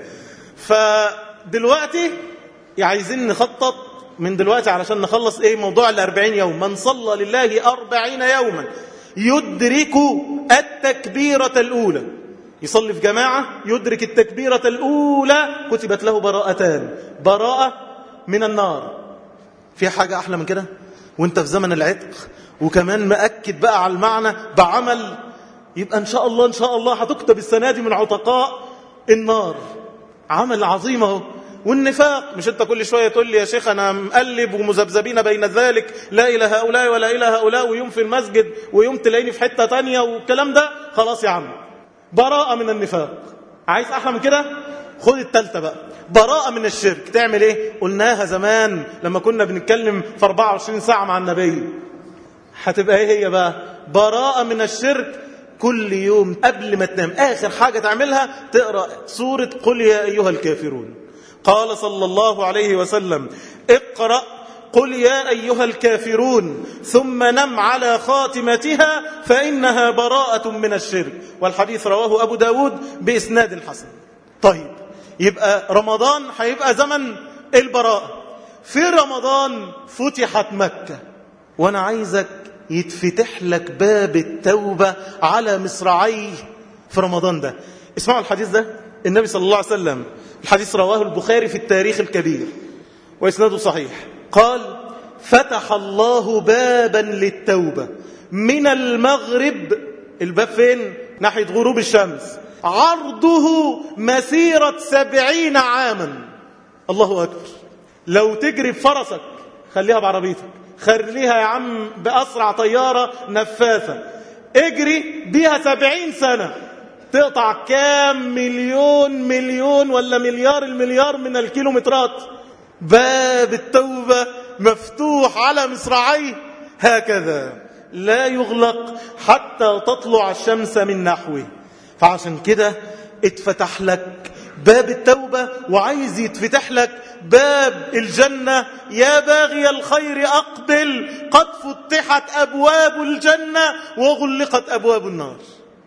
فدلوقتي عايزين نخطط من دلوقتي علشان نخلص إيه موضوع الأربعين يوم. من صلى لله أربعين يوما يدرك التكبيرة الأولى، يصلي في جماعة يدرك التكبيرة الأولى كتبت له براءتان، براءة من النار. في حاجة أحلى من كده؟ وانت في زمن العتق وكمان مأكد بقى على المعنى بعمل، يبقى إن شاء الله إن شاء الله هتكتب السنة دي من عتقاء النار. عمل عظيم اهو. والنفاق مش انت كل شوية تقول لي يا شيخ أنا مقلب ومذبذبين بين ذلك، لا إله هؤلاء ولا إله هؤلاء، ويوم في المسجد ويوم تلاقيني في حتة تانية والكلام ده. خلاص يا عم، براءة من النفاق. عايز أحلى من كده؟ خد التالتة بقى، براءة من الشرك. تعمل ايه؟ قلناها زمان لما كنا بنتكلم في أربعة وعشرين ساعة مع النبي. هتبقى ايه هي بقى؟ براءة من الشرك. كل يوم قبل ما تنام آخر حاجة تعملها تقرأ سورة قل يا أيها الكافرون. قال صلى الله عليه وسلم اقرأ قل يا أيها الكافرون ثم نم على خاتمتها فإنها براءة من الشرك. والحديث رواه أبو داود بإسناد حسن. طيب يبقى رمضان هيبقى زمن البراءة. في رمضان فتحت مكة، وأنا عايزك يتفتح لك باب التوبة على مصراعيه في رمضان ده. اسمعوا الحديث ده. النبي صلى الله عليه وسلم، الحديث رواه البخاري في التاريخ الكبير وإسناده صحيح، قال فتح الله بابا للتوبة من المغرب. الباب فين؟ ناحية غروب الشمس. عرضه مسيرة سبعين عاما. الله أكبر. لو تجري بفرسك خليها بعربيتك، خليها يا عم بأسرع طيارة نفاثة، اجري بيها سبعين سنة، تقطع كام مليون مليون ولا مليار المليار من الكيلومترات. باب التوبة مفتوح على مصراعيه هكذا لا يغلق حتى تطلع الشمس من نحوه. فعشان كده اتفتح لك باب التوبة وعايز يتفتح لك باب الجنة. يا باغي الخير أقبل، قد فتحت أبواب الجنة وغلقت أبواب النار.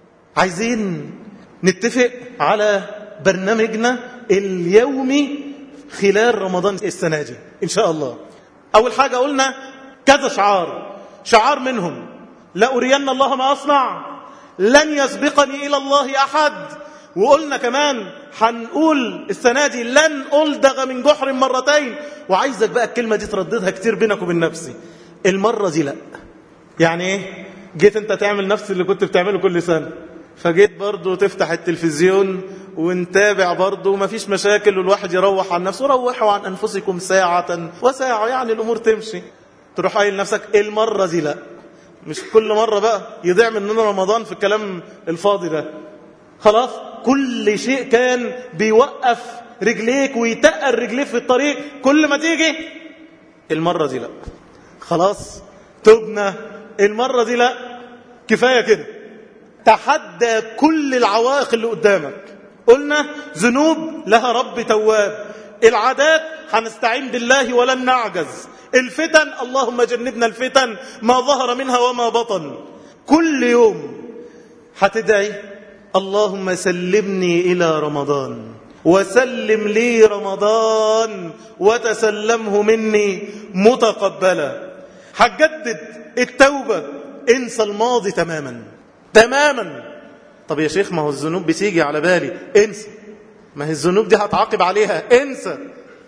عايزين نتفق على برنامجنا اليومي خلال رمضان السنة دي إن شاء الله. أول حاجة قلنا كذا شعار، شعار منهم لا أرين الله ما أصنع، لن يسبقني إلى الله أحد. وقلنا كمان هنقول السنة دي لن ألدغ من جحر مرتين. وعايزك بقى الكلمة دي ترددها كتير بينك وبين نفسي، المرة دي لا. يعني ايه؟ جيت انت تعمل نفس اللي كنت بتعمله كل سنة، فجيت برضو تفتح التلفزيون ونتابع برضو، مفيش مشاكل، والواحد يروح عن نفسه. روحوا عن أنفسكم ساعة وساعة، يعني الأمور تمشي. تروح قايل لنفسك المرة دي لا. مش كل مرة بقى يضيع مننا رمضان في الكلام الفاضي ده. خلاص كل شيء كان بيوقف رجليك ويتقل رجليك في الطريق، كل ما تيجي المرة دي لا. خلاص تبنا المرة دي لا، كفاية كده. تحدى كل العوائق اللي قدامك. قلنا ذنوب لها رب تواب، العادات هنستعين بالله ولن نعجز، الفتن اللهم جنبنا الفتن ما ظهر منها وما بطن. كل يوم هتدعي اللهم سلمني إلى رمضان وسلم لي رمضان وتسلمه مني متقبلا. هتجدد التوبة، انسى الماضي تماما تماما. طب يا شيخ ما هو الذنوب بتيجي على بالي، انسى. ما هي الذنوب دي هتعاقب عليها، انسى.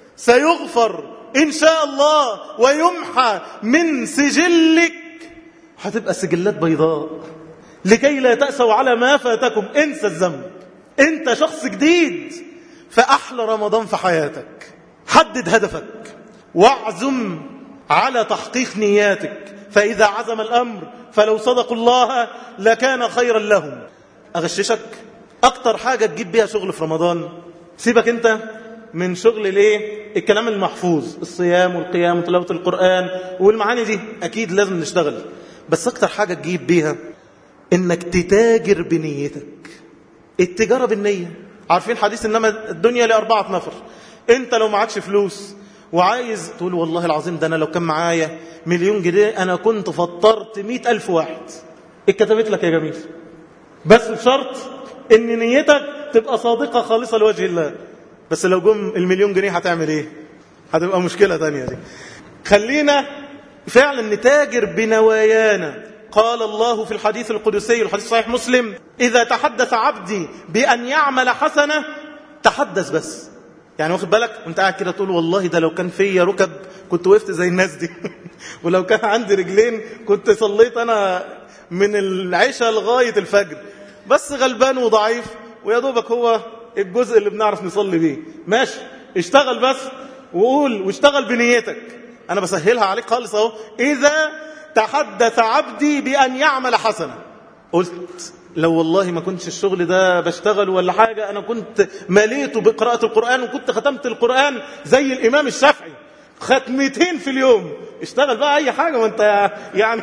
سيغفر إن شاء الله ويمحى من سجلك، هتبقى سجلات بيضاء لكي لا تأسوا على ما فاتكم. انسى الذنب، انت شخص جديد، فأحلى رمضان في حياتك. حدد هدفك واعزم على تحقيق نياتك، فإذا عزم الأمر فلو صدقوا الله لكان خيرا لهم. أغششك أكتر حاجة تجيب بيها شغل في رمضان، سيبك انت من شغل الايه الكلام المحفوظ، الصيام والقيام وتلاوة القرآن والمعاني دي أكيد لازم نشتغل، بس أكتر حاجة تجيب بيها إنك تتاجر بنيتك. التجارة بالنية. عارفين حديث إنما الدنيا لأربعة نفر. أنت لو معكش فلوس وعايز تقول والله العظيم ده أنا لو كان معايا مليون جنيه أنا كنت فطرت مئة ألف واحد، اتكتبت لك يا جميل، بس بشرط إن نيتك تبقى صادقة خالصة لوجه الله. بس لو جم المليون جنيه هتعمل إيه؟ هتبقى مشكلة تانية دي. خلينا فعلا نتاجر بنوايانا. قال الله في الحديث القدسي، الحديث صحيح مسلم: إذا تحدث عبدي بأن يعمل حسنة تحدث بس. يعني واخد بالك وانت قاعد كده تقول والله ده لو كان فيا ركب كنت وقفت زي الناس دي ولو كان عندي رجلين كنت صليت أنا من العشاء لغاية الفجر، بس غلبان وضعيف ويا دوبك هو الجزء اللي بنعرف نصلي بيه. ماشي، اشتغل بس وقول واشتغل بنيتك. أنا بسهلها عليك خالص اهو. إذا تحدث عبدي بأن يعمل حسنة، قلت لو والله ما كنتش الشغل ده بشتغل ولا حاجة، أنا كنت مليته بقراءة القرآن وكنت ختمت القرآن زي الإمام الشافعي ختمتين في اليوم. اشتغل بقى أي حاجة وانت يعني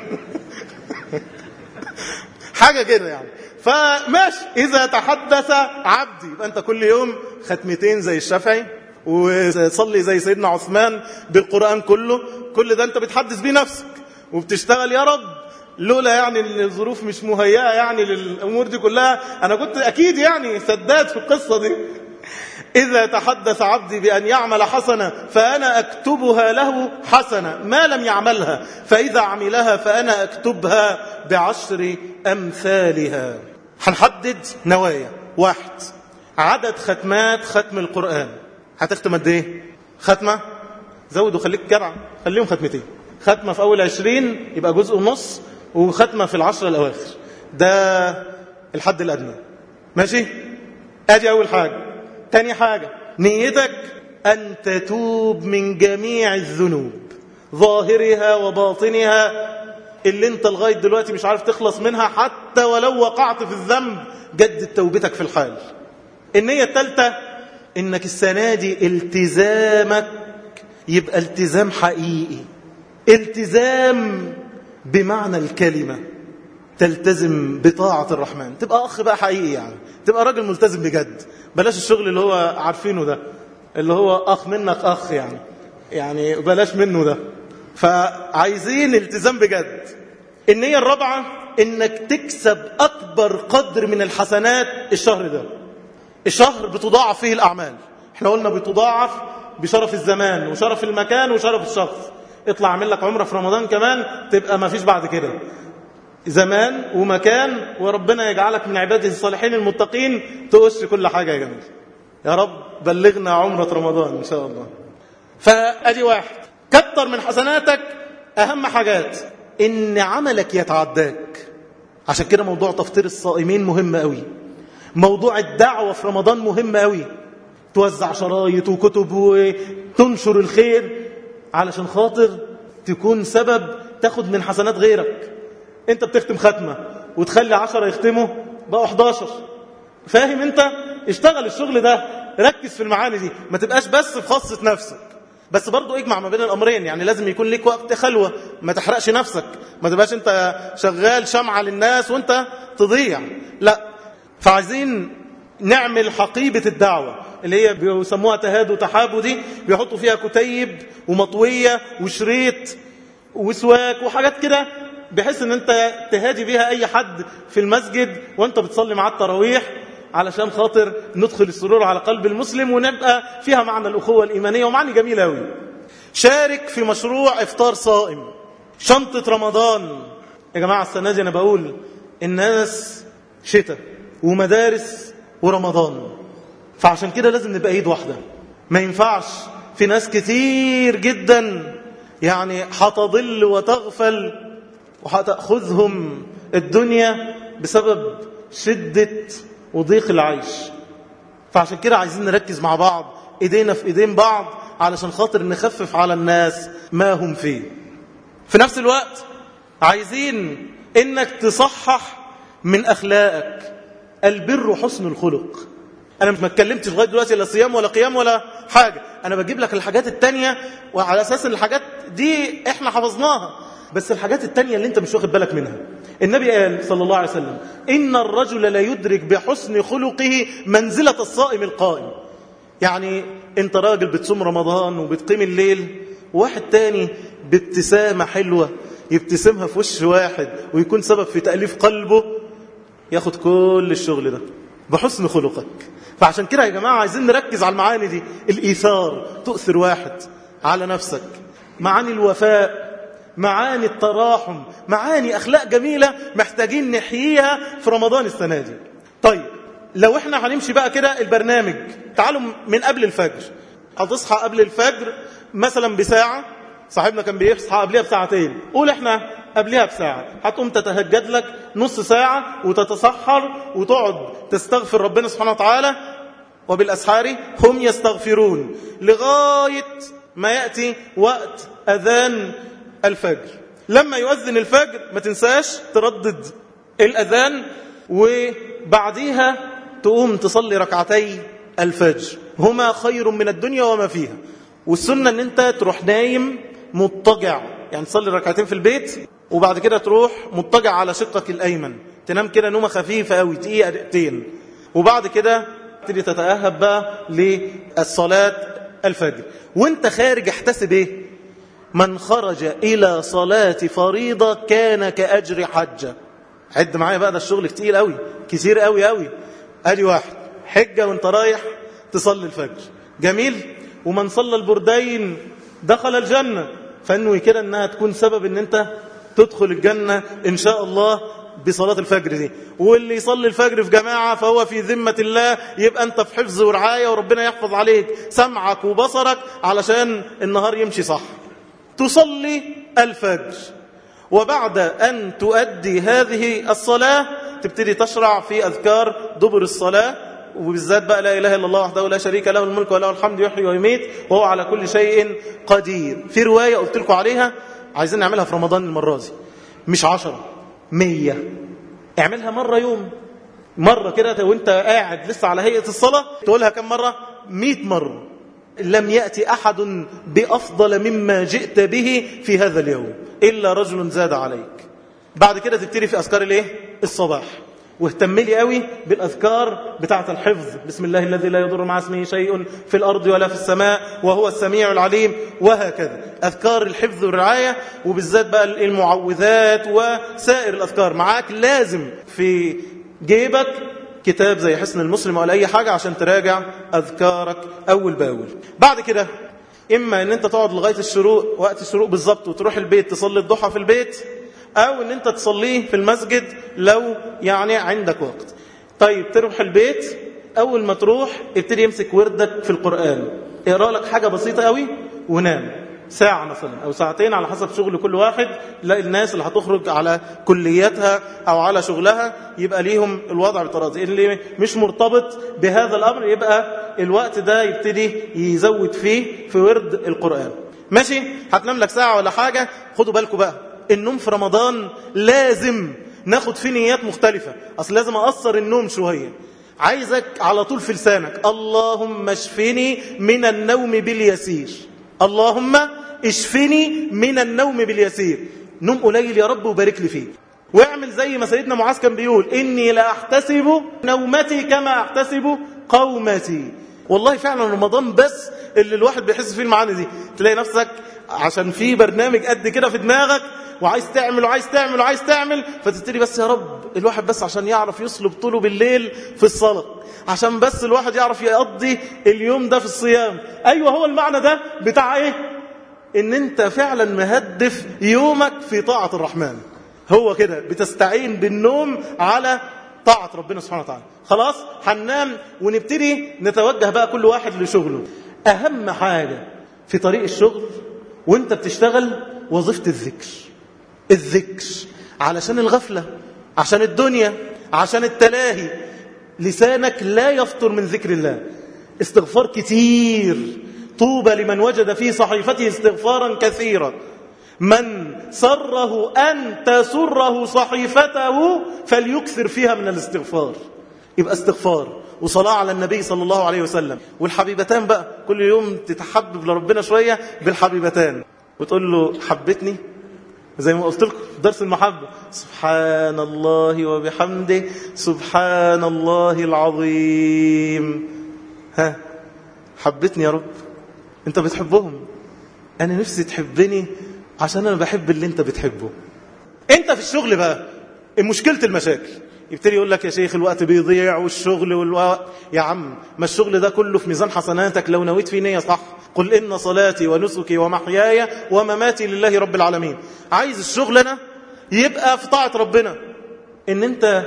حاجة كده يعني. فماشي، إذا تحدث عبدي يبقى أنت كل يوم ختمتين زي الشافعي وصلي زي سيدنا عثمان بالقرآن كله. كل ده أنت بتحدث بيه نفسك وبتشتغل. يا رب لولا يعني الظروف مش مهيئة يعني للأمور دي كلها أنا كنت أكيد يعني سداد في القصة دي. إذا تحدث عبدي بأن يعمل حسنة فأنا أكتبها له حسنة ما لم يعملها، فإذا عملها فأنا أكتبها بعشر أمثالها. هنحدد نوايا. واحد، عدد ختمات ختم القرآن. هتختم قد ايه؟ ختمة زود وخليك جدع، خليهم ختمتين. ختمة في أول عشرين يبقى جزء ونص، وختمة في العشر الأواخر. ده الحد الأدنى. ماشي؟ أدي أول حاجة. تاني حاجة، نيتك أن تتوب من جميع الذنوب ظاهرها وباطنها اللي انت لغاية دلوقتي مش عارف تخلص منها، حتى ولو وقعت في الذنب جدد توبتك في الحال. النية الثالثة انك السنة دي التزامك يبقى التزام حقيقي، التزام بمعنى الكلمة، تلتزم بطاعة الرحمن، تبقى أخ بقى حقيقي، يعني تبقى راجل ملتزم بجد، بلاش الشغل اللي هو عارفينه ده، اللي هو أخ منك أخ، يعني يعني بلاش منه ده. فعايزين التزام بجد. النية الرابعة إنك تكسب أكبر قدر من الحسنات الشهر ده. الشهر بتضاعف فيه الأعمال، احنا قلنا بتضاعف بشرف الزمان وشرف المكان وشرف الشخص. اطلع اعمل لك عمرة في رمضان كمان تبقى ما فيش بعد كده، زمان ومكان، وربنا يجعلك من عباده الصالحين المتقين، تقش كل حاجة يا جميل. يا رب بلغنا عمرة رمضان إن شاء الله. فأدي واحد، كتر من حسناتك. أهم حاجات إن عملك يتعداك. عشان كده موضوع تفطير الصائمين مهم قوي، موضوع الدعوة في رمضان مهم قوي، توزع شرايط وكتب وتنشر الخير علشان خاطر تكون سبب تاخد من حسنات غيرك. انت بتختم ختمة وتخلي عشرة يختموا بقوا حداشر، فاهم؟ انت اشتغل الشغل ده، ركز في المعاني دي، ما تبقاش بس في خاصة نفسك، بس برضو اجمع ما بين الامرين. يعني لازم يكون ليك وقت خلوة، ما تحرقش نفسك، ما تبقاش انت شغال شمعة للناس وانت تضيع، لا. فعايزين نعمل حقيبة الدعوة اللي هي بيسموها تهاد وتحابو، دي بيحطوا فيها كتيب ومطوية وشريط وسواك وحاجات كده، بحيث ان انت تهادي بيها اي حد في المسجد وانت بتصلي مع التراويح، علشان خاطر ندخل السرور على قلب المسلم ونبقى فيها معنى الأخوة الإيمانية ومعنى جميل أوي. شارك في مشروع إفطار صائم، شنطة رمضان. يا جماعة السنة دي أنا بقول الناس شتاء ومدارس ورمضان، فعشان كده لازم نبقى ايد واحدة. ما ينفعش، في ناس كتير جدا يعني هتضل وتغفل وهتأخذهم الدنيا بسبب شدة وضيق العيش. فعشان كده عايزين نركز مع بعض، ايدينا في ايدين بعض، علشان خاطر نخفف على الناس ما هم فيه. في نفس الوقت عايزين انك تصحح من اخلاقك. البر حسن الخلق. انا مش ما اتكلمتش لغايه دلوقتي لا صيام ولا قيام ولا حاجه، انا بجيب لك الحاجات التانية وعلى اساس الحاجات دي احنا حفظناها، بس الحاجات التانية اللي انت مش واخد بالك منها. النبي قال صلى الله عليه وسلم: إن الرجل لا يدرك بحسن خلقه منزلة الصائم القائم. يعني انت راجل بتصوم رمضان وبتقيم الليل، وواحد تاني بابتسامة حلوة يبتسمها في وش واحد ويكون سبب في تأليف قلبه، ياخد كل الشغل ده بحسن خلقك. فعشان كده يا جماعة عايزين نركز على المعاني دي. الإيثار، تؤثر واحد على نفسك. معاني الوفاء، معاني التراحم، معاني أخلاق جميلة محتاجين نحييها في رمضان السنة دي. طيب لو احنا هنمشي بقى كده البرنامج، تعالوا من قبل الفجر. هتصحى قبل الفجر مثلا بساعة، صاحبنا كان بيصحى قبلها بساعتين، قول احنا قبلها بساعة. هتقوم تتهجد لك نص ساعة وتتسحر وتقعد تستغفر ربنا سبحانه وتعالى، وبالأسحار هم يستغفرون، لغاية ما يأتي وقت أذان الفجر. لما يؤذن الفجر ما تنساش تردد الأذان، وبعديها تقوم تصلي ركعتي الفجر، هما خير من الدنيا وما فيها. والسنة ان انت تروح نايم مضطجع، يعني تصلي ركعتين في البيت وبعد كده تروح مضطجع على شقك الأيمن، تنام كده نومة خفيفة قوي دقيقة دقيقتين، وبعد كده تبتدي تتأهب بقى للصلاة الفجر. وانت خارج احتسب ايه؟ من خرج إلى صلاة فريضة كان كأجر حجة. عد معايا بقى، ده الشغل كتير قوي، كتير قوي قوي. ادي واحد حجة وانت رايح تصلي الفجر، جميل. ومن صلى البردين دخل الجنة، فانوي كده انها تكون سبب ان انت تدخل الجنة ان شاء الله بصلاة الفجر دي. واللي يصلي الفجر في جماعة فهو في ذمة الله، يبقى انت في حفظ ورعاية، وربنا يحفظ عليك سمعك وبصرك علشان النهار يمشي صح. تصلي الفجر، وبعد أن تؤدي هذه الصلاة تبتدي تشرع في أذكار دبر الصلاة، وبالذات بقى لا إله إلا الله وحده لا شريك له الملك وله الحمد يحيي ويميت وهو على كل شيء قدير. في رواية قلت لكم عليها عايزين نعملها في رمضان المرة دي، مش عشرة، مية. اعملها مرة يوم، مرة كده وانت قاعد لسه على هيئة الصلاة تقولها كم مرة؟ مئة مرة. لم يأتي أحد بأفضل مما جئت به في هذا اليوم إلا رجل زاد عليك. بعد كده تبتدي في أذكار الايه الصباح، واهتم لي قوي بالأذكار بتاعة الحفظ، بسم الله الذي لا يضر مع اسمه شيء في الأرض ولا في السماء وهو السميع العليم، وهكذا أذكار الحفظ والرعاية، وبالذات بقى المعوذات وسائر الأذكار. معاك لازم في جيبك كتاب زي حسن المسلم ولا أي حاجة عشان تراجع أذكارك أول بأول. بعد كده إما أن أنت تقعد لغاية الشروق، وقت الشروق بالظبط، وتروح البيت تصلي الضحى في البيت، أو أن أنت تصليه في المسجد لو يعني عندك وقت. طيب تروح البيت، أول ما تروح ابتدي يمسك وردك في القرآن، اقرأ لك حاجة بسيطة قوي ونام ساعة مثلا أو ساعتين على حسب شغل كل واحد. لا الناس اللي هتخرج على كلياتها أو على شغلها يبقى ليهم الوضع بالطريقة، اللي مش مرتبط بهذا الأمر يبقى الوقت ده يبتدي يزود فيه في ورد القرآن. ماشي، هتنام لك ساعة ولا حاجة. خدوا بالكم بقى، النوم في رمضان لازم ناخد فيه نيات مختلفة، أصل لازم أقصر النوم شوية. عايزك على طول في لسانك اللهم اشفني من النوم باليسير، اللهم اشفني من النوم باليسير. نوم قليل يا رب وبارك لي فيه. واعمل زي ما سيدنا معاذ كان بيقول إني لا أحتسب نومتي كما أحتسب قومتي. والله فعلا رمضان بس اللي الواحد بيحس فيه المعاني دي، تلاقي نفسك عشان في برنامج قد كده في دماغك وعايز تعمل وعايز تعمل وعايز تعمل، فتبتدي بس يا رب الواحد بس عشان يعرف يصلب طوله بالليل في الصلاة، عشان بس الواحد يعرف يقضي اليوم ده في الصيام. أيوة، هو المعنى ده بتاع ايه؟ ان انت فعلا مهدف يومك في طاعة الرحمن. هو كده بتستعين بالنوم على طاعة ربنا سبحانه وتعالى. خلاص هننام ونبتدي نتوجه بقى كل واحد لشغله. أهم حاجة في طريق الشغل وانت بتشتغل وظيفة الذكر. الذكر علشان الغفلة، عشان الدنيا، عشان التلاهي، لسانك لا يفطر من ذكر الله. استغفار كتير، طوبى لمن وجد في صحيفته استغفارا كثيرا. من سره أن تسره صحيفته فليكثر فيها من الاستغفار. يبقى استغفار وصلاة على النبي صلى الله عليه وسلم، والحبيبتان بقى كل يوم تتحبب لربنا شوية بالحبيبتان، وتقول له حبتني زي ما قلت لكم درس المحبة، سبحان الله وبحمده سبحان الله العظيم. ها، حبتني يا رب، انت بتحبهم، انا نفسي تحبني عشان انا بحب اللي انت بتحبه. انت في الشغل بقى مشكلة المشاكل، يبتدي يقول لك يا شيخ الوقت بيضيع والشغل والوقت. يا عم ما الشغل ده كله في ميزان حسناتك لو نويت فيه نية صح. قل إن صلاتي ونسكي ومحياي ومماتي لله رب العالمين. عايز الشغل أنا يبقى في طاعة ربنا، إن أنت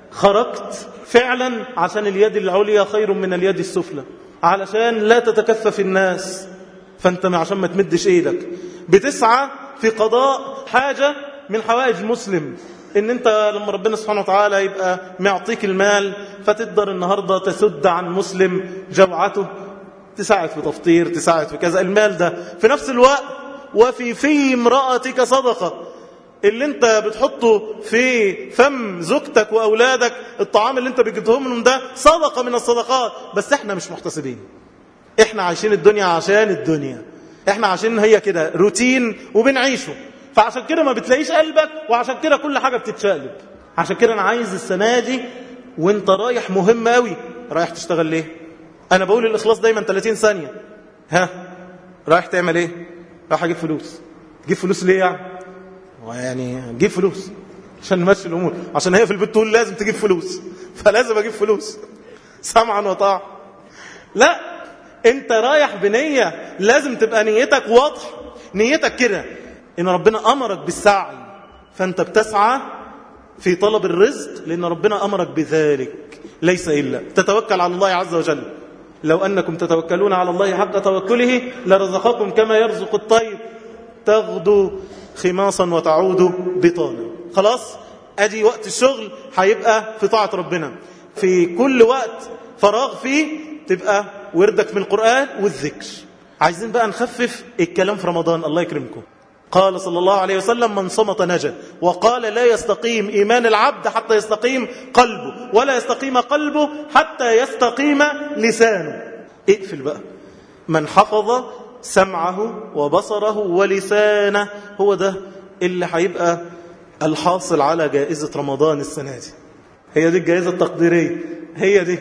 خرجت فعلا عشان اليد العليا خير من اليد السفلى، علشان لا تتكفف الناس، فأنت عشان ما تمدش إيدك بتسعى في قضاء حاجة من حوائج المسلم. ان انت لما ربنا سبحانه وتعالى يبقى معطيك المال فتقدر النهاردة تسد عن مسلم جوعته، تساعد في تفطير، تساعد في كذا، المال ده في نفس الوقت وفي في امرأتك صدقة. اللي انت بتحطه في فم زوجتك واولادك، الطعام اللي انت بتجيبهم لهم ده صدقة من الصدقات. بس احنا مش محتسبين، احنا عايشين الدنيا عشان الدنيا، احنا عشان هي كده روتين وبنعيشه، فعشان كده ما بتلاقيش قلبك، وعشان كده كل حاجة بتتشقلب. عشان كده أنا عايز السنة دي وانت رايح مهم قوي، رايح تشتغل ليه؟ أنا بقول الإخلاص دايما ثلاثين ثانية. ها، رايح تعمل ايه؟ رايح أجيب فلوس. جيب فلوس ليه يعني؟ يعني جيب فلوس عشان نمشي الأمور، عشان هي في البيت تقول لازم تجيب فلوس فلازم أجيب فلوس سمعا وطاعة. لا، انت رايح بنية، لازم تبقى نيتك واضحة. نيتك كده إن ربنا أمرك بالسعي، فأنت بتسعى في طلب الرزق لأن ربنا أمرك بذلك، ليس إلا تتوكل على الله عز وجل. لو أنكم تتوكلون على الله حق توكله لرزقكم كما يرزق الطير تغدو خماصا وتعود بطانا. خلاص، أدي وقت الشغل هيبقى في طاعة ربنا. في كل وقت فراغ فيه تبقى وردك من القرآن والذكر. عايزين بقى نخفف الكلام في رمضان. الله يكرمكم، قال صلى الله عليه وسلم من صمت نجا، وقال لا يستقيم إيمان العبد حتى يستقيم قلبه، ولا يستقيم قلبه حتى يستقيم لسانه. اقفل بقى. من حفظ سمعه وبصره ولسانه، هو ده اللي هيبقى الحاصل على جائزة رمضان السنة دي. هي دي الجائزة التقديرية، هي دي.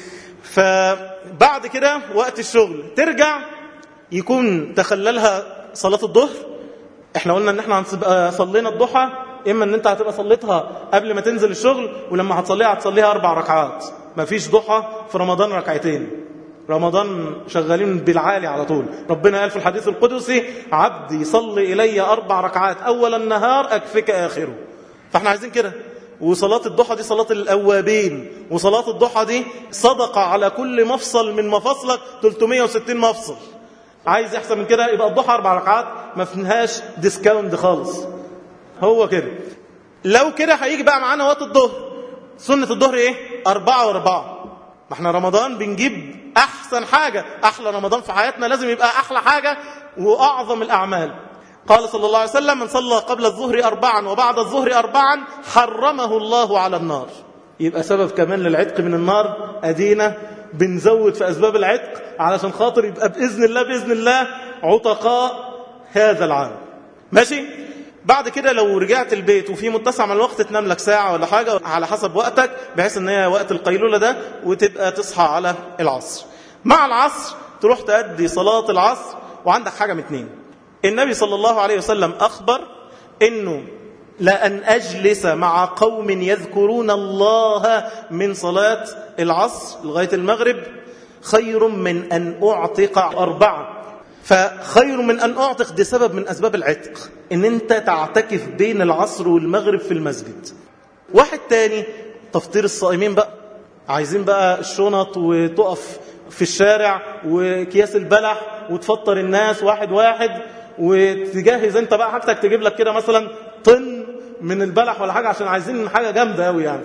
فبعد كده وقت الشغل ترجع يكون تخللها صلاة الظهر. احنا قلنا ان احنا هنبقى صلينا الضحى، اما ان انت هتبقى صليتها قبل ما تنزل الشغل، ولما هتصليها هتصليها اربع ركعات. مفيش ضحى في رمضان ركعتين، رمضان شغالين بالعالي على طول. ربنا قال في الحديث القدسي: عبدي يصلي إلي أربع ركعات أول النهار أكفك آخره. فاحنا عايزين كده. وصلاة الضحى دي صلاة الأوابين، وصلاة الضحى دي صدقة على كل مفصل من مفاصلك، ثلاثمائة وستين مفصل. عايز يحسن من كده يبقى الضحى أربع ركعات، ما فيهاش ديسكاونت خالص. هو كده. لو كده هيجي بقى معانا وقت الظهر. سنة الظهر ايه؟ أربعة وأربعة. ما احنا رمضان بنجيب أحسن حاجة. أحلى رمضان في حياتنا لازم يبقى أحلى حاجة وأعظم الأعمال. قال صلى الله عليه وسلم: من صلى قبل الظهر أربعا وبعد الظهر أربعا حرمه الله على النار. يبقى سبب كمان للعتق من النار. أدينا بنزود في أسباب العتق علشان خاطر يبقى بإذن الله بإذن الله عتقاء هذا العام. ماشي؟ بعد كده لو رجعت البيت وفي متسع من الوقت تنام لك ساعة ولا حاجة على حسب وقتك، بحيث ان هي وقت القيلولة ده، وتبقى تصحى على العصر. مع العصر تروح تأدي صلاة العصر. وعندك حاجة من اتنين. النبي صلى الله عليه وسلم أخبر إنه لأن أجلس مع قوم يذكرون الله من صلاة العصر لغاية المغرب خير من أن أعتق أربعة. فخير من أن أعتق دي سبب من أسباب العتق، إن أنت تعتكف بين العصر والمغرب في المسجد. واحد تاني تفطير الصائمين بقى، عايزين بقى الشنط وتقف في الشارع وكياس البلح وتفطر الناس واحد واحد، وتجهز انت بقى حاجتك، تجيب لك كده مثلا طن من البلح ولا حاجة، عشان عايزين حاجة جامدة قوي يعني.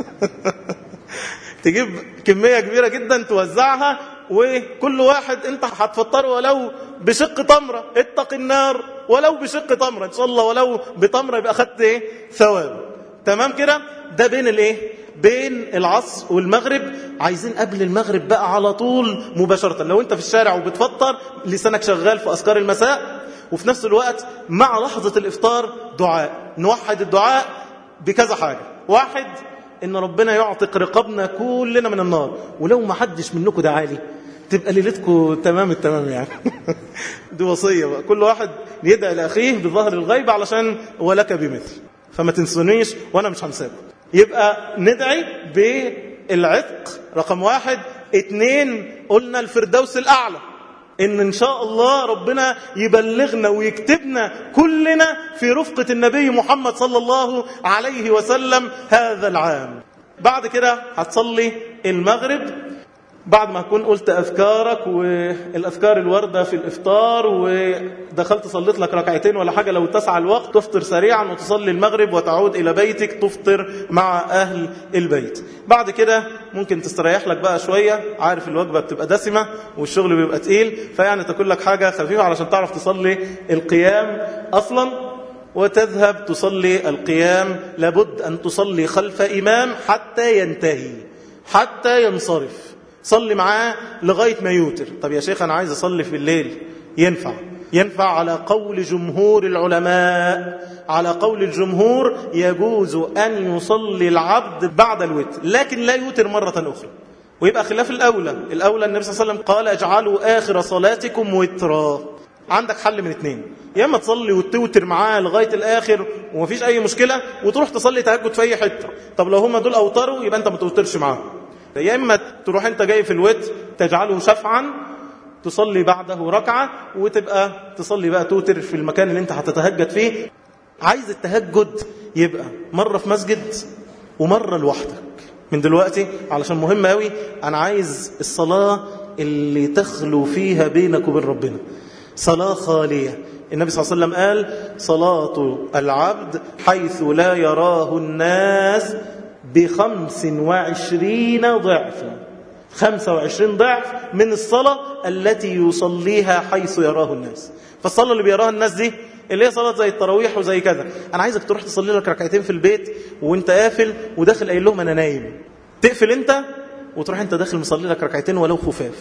تجيب كمية كبيرة جدا توزعها، وكل واحد انت هتفطره ولو بشق تمرة. اتق النار ولو بشق تمرة ان شاء الله، ولو بتمرة يبقى خدت ايه؟ ثواب. تمام كده؟ ده بين الايه؟ بين العصر والمغرب. عايزين قبل المغرب بقى على طول مباشرة. لو انت في الشارع وبتفطر لسانك شغال في أذكار المساء، وفي نفس الوقت مع لحظة الإفطار دعاء. نوحد الدعاء بكذا حاجة. واحد، إن ربنا يعتق رقابنا كلنا من النار، ولو ما حدش منكم دعالي تبقى ليلتكم تمام التمام يعني. دي وصية بقى، كل واحد يدعي لأخيه بظهر الغيب علشان ولك بمثل، فما تنسونيش وأنا مش هنساكم. يبقى ندعي بالعتق رقم واحد. اتنين، قلنا الفردوس الأعلى، إن إن شاء الله ربنا يبلغنا ويكتبنا كلنا في رفقة النبي محمد صلى الله عليه وسلم هذا العام. بعد كده هتصلي المغرب بعد ما تكون قلت أذكارك والأذكار الوردة في الإفطار، ودخلت صليت لك ركعتين ولا حاجة لو تسعى الوقت، تفطر سريعا وتصلي المغرب وتعود إلى بيتك تفطر مع أهل البيت. بعد كده ممكن تستريح لك بقى شوية، عارف الوجبة بتبقى دسمة والشغل بيبقى تقيل، فيعني تاكل لك حاجة خفيفة علشان تعرف تصلي القيام أصلا، وتذهب تصلي القيام. لابد أن تصلي خلف إمام حتى ينتهي، حتى ينصرف. صلي معاه لغاية ما يوتر. طب يا شيخ أنا عايز أصلي في الليل، ينفع ينفع على قول جمهور العلماء. على قول الجمهور يجوز أن يصلي العبد بعد الوتر، لكن لا يوتر مرة أخرى، ويبقى خلاف الأولى. الأولى النبي صلى الله عليه وسلم قال: اجعلوا آخر صلاتكم وترا. عندك حل من اتنين، يا اما تصلي وتوتر معاه لغاية الآخر ومفيش أي مشكلة، وتروح تصلي تهجد في أي حتة. طب لو هم دول أوتروا يبقى أنت ما توترش معاه. يا إما تروح أنت جاي في الوتر تجعله شفعا، تصلي بعده ركعة، وتبقى تصلي بقى توتر في المكان اللي أنت هتتهجد فيه. عايز التهجد يبقى مرة في مسجد ومرة لوحدك من دلوقتي، علشان مهم قوي. أنا عايز الصلاة اللي تخلو فيها بينك وبين ربنا، صلاة خالية. النبي صلى الله عليه وسلم قال: صلاة العبد حيث لا يراه الناس بخمس وعشرين ضعفا. خمسة وعشرين ضعف من الصلاة التي يصليها حيث يراه الناس. فالصلاة اللي بيراها الناس دي اللي هي صلاة زي التراويح وزي كذا، أنا عايزك تروح تصلي لك ركعتين في البيت وانت قافل وداخل قايل لهم أنا نايم. تقفل انت وتروح انت داخل مصلي لك ركعتين ولو خفاف.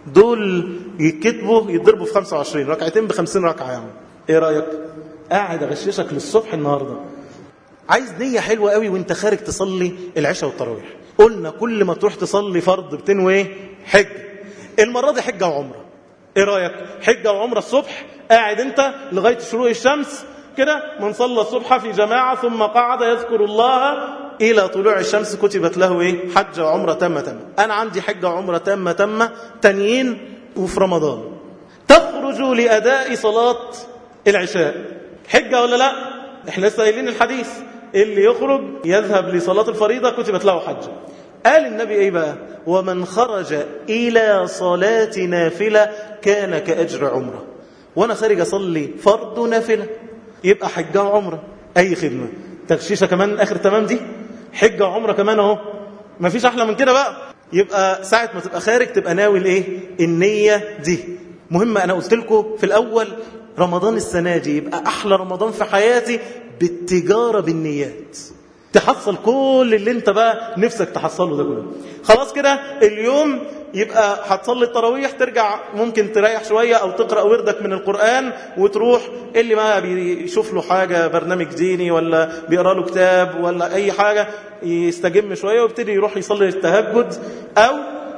دول يتكتبوا يتضربوا في خمسة وعشرين ركعتين بخمسين ركعة. يعني ايه رأيك؟ قاعد أغششك للصبح النهاردة. عايز نية حلوة قوي وانت خارج تصلي العشاء والتراويح. قلنا كل ما تروح تصلي فرض بتنوي ايه؟ حج. المرة دي حجة وعمرة. ايه رأيك؟ حجة وعمرة الصبح، قاعد انت لغاية شروق الشمس كده، من صلى الصبح في جماعة ثم قعد يذكر الله إلى طلوع الشمس كتبت له إيه؟ حجة وعمرة تامة تامة. أنا عندي حجة وعمرة تامة تامة تانيين وفي رمضان. تخرج لأداء صلاة العشاء. حجة ولا لا؟ إحنا لسه قايلين الحديث، اللي يخرج يذهب لصلاة الفريضة كتبت له حجة. قال النبي إيه بقى؟ ومن خرج إلى صلاة نافلة كان كأجر عمرة. وأنا خارج أصلي فرض نافلة يبقى حجة وعمرة. أي خدمة. تغشيشة كمان آخر تمام دي، حجة وعمرة كمان اهو، ما فيش أحلى من كده بقى. يبقى ساعة ما تبقى خارج تبقى ناوي الايه؟ النية دي مهمة. أنا قلت لكم في الأول رمضان السنة دي يبقى أحلى رمضان في حياتي بالتجارة بالنيات، تحصل كل اللي انت بقى نفسك تحصله ده كله. خلاص كده اليوم يبقى هتصلي التراويح، ترجع ممكن تريح شوية أو تقرأ وردك من القرآن وتروح. اللي ما بيشوف له حاجة برنامج ديني ولا بيقرأ له كتاب ولا أي حاجة يستجم شوية ويبتدي يروح يصلي التهجد أو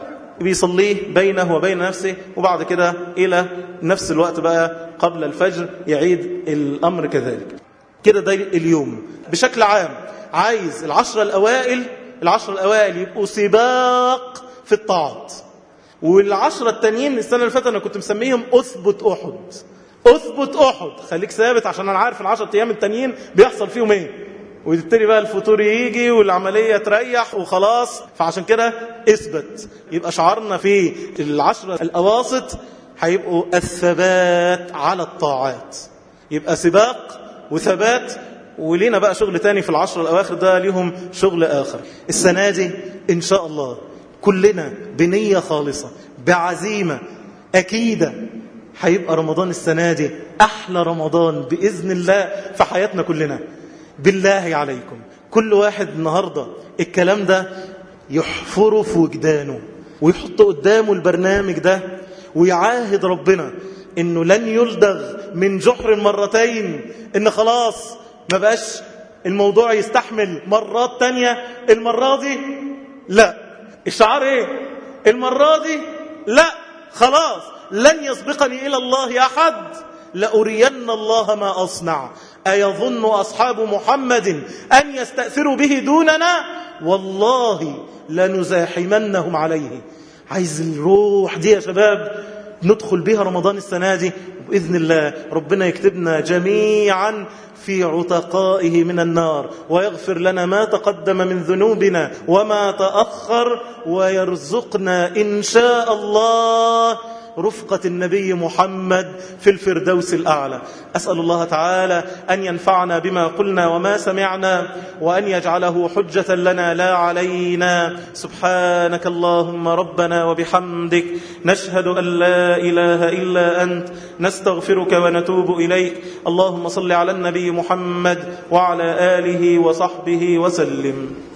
بيصليه بينه وبين نفسه، وبعد كده إلى نفس الوقت بقى قبل الفجر يعيد الأمر كذلك. كده ده اليوم بشكل عام. عايز العشرة الأوائل العشرة الأوائل يبقوا سباق في الطاعات، والعشرة التانيين السنة اللي فاتت أنا كنت مسميهم أثبت أحد. أثبت أحد، خليك ثابت عشان أنا عارف العشرة أيام التانيين بيحصل فيهم إيه، ويبتدي بقى الفطور يجي والعملية تريح وخلاص. فعشان كده اثبت. يبقى شعارنا في العشرة الأواسط هيبقوا الثبات على الطاعات، يبقى سباق وثبات. ولينا بقى شغل تاني في العشر الأواخر ده، ليهم شغل آخر. السنة دي إن شاء الله كلنا بنية خالصة بعزيمة أكيدة هيبقى رمضان السنة دي أحلى رمضان بإذن الله في حياتنا كلنا. بالله عليكم كل واحد النهاردة الكلام ده يحفره في وجدانه ويحط قدامه البرنامج ده ويعاهد ربنا إنه لن يلدغ من جحر مرتين، إن خلاص ما بقاش الموضوع يستحمل مرات تانية. المرة دي لا. الشعار ايه؟ المرة دي لا، خلاص لن يسبقني إلى الله أحد، لأرين الله ما أصنع. أيظن أصحاب محمد أن يستأثروا به دوننا؟ والله لنزاحمنهم عليه. عايز الروح دي يا شباب ندخل بها رمضان السنة دي، وبإذن الله ربنا يكتبنا جميعا في عتقائه من النار، ويغفر لنا ما تقدم من ذنوبنا وما تأخر، ويرزقنا إن شاء الله رفقة النبي محمد في الفردوس الأعلى. أسأل الله تعالى أن ينفعنا بما قلنا وما سمعنا، وأن يجعله حجة لنا لا علينا. سبحانك اللهم ربنا وبحمدك، نشهد أن لا إله إلا أنت، نستغفرك ونتوب إليك. اللهم صل على النبي محمد وعلى آله وصحبه وسلم.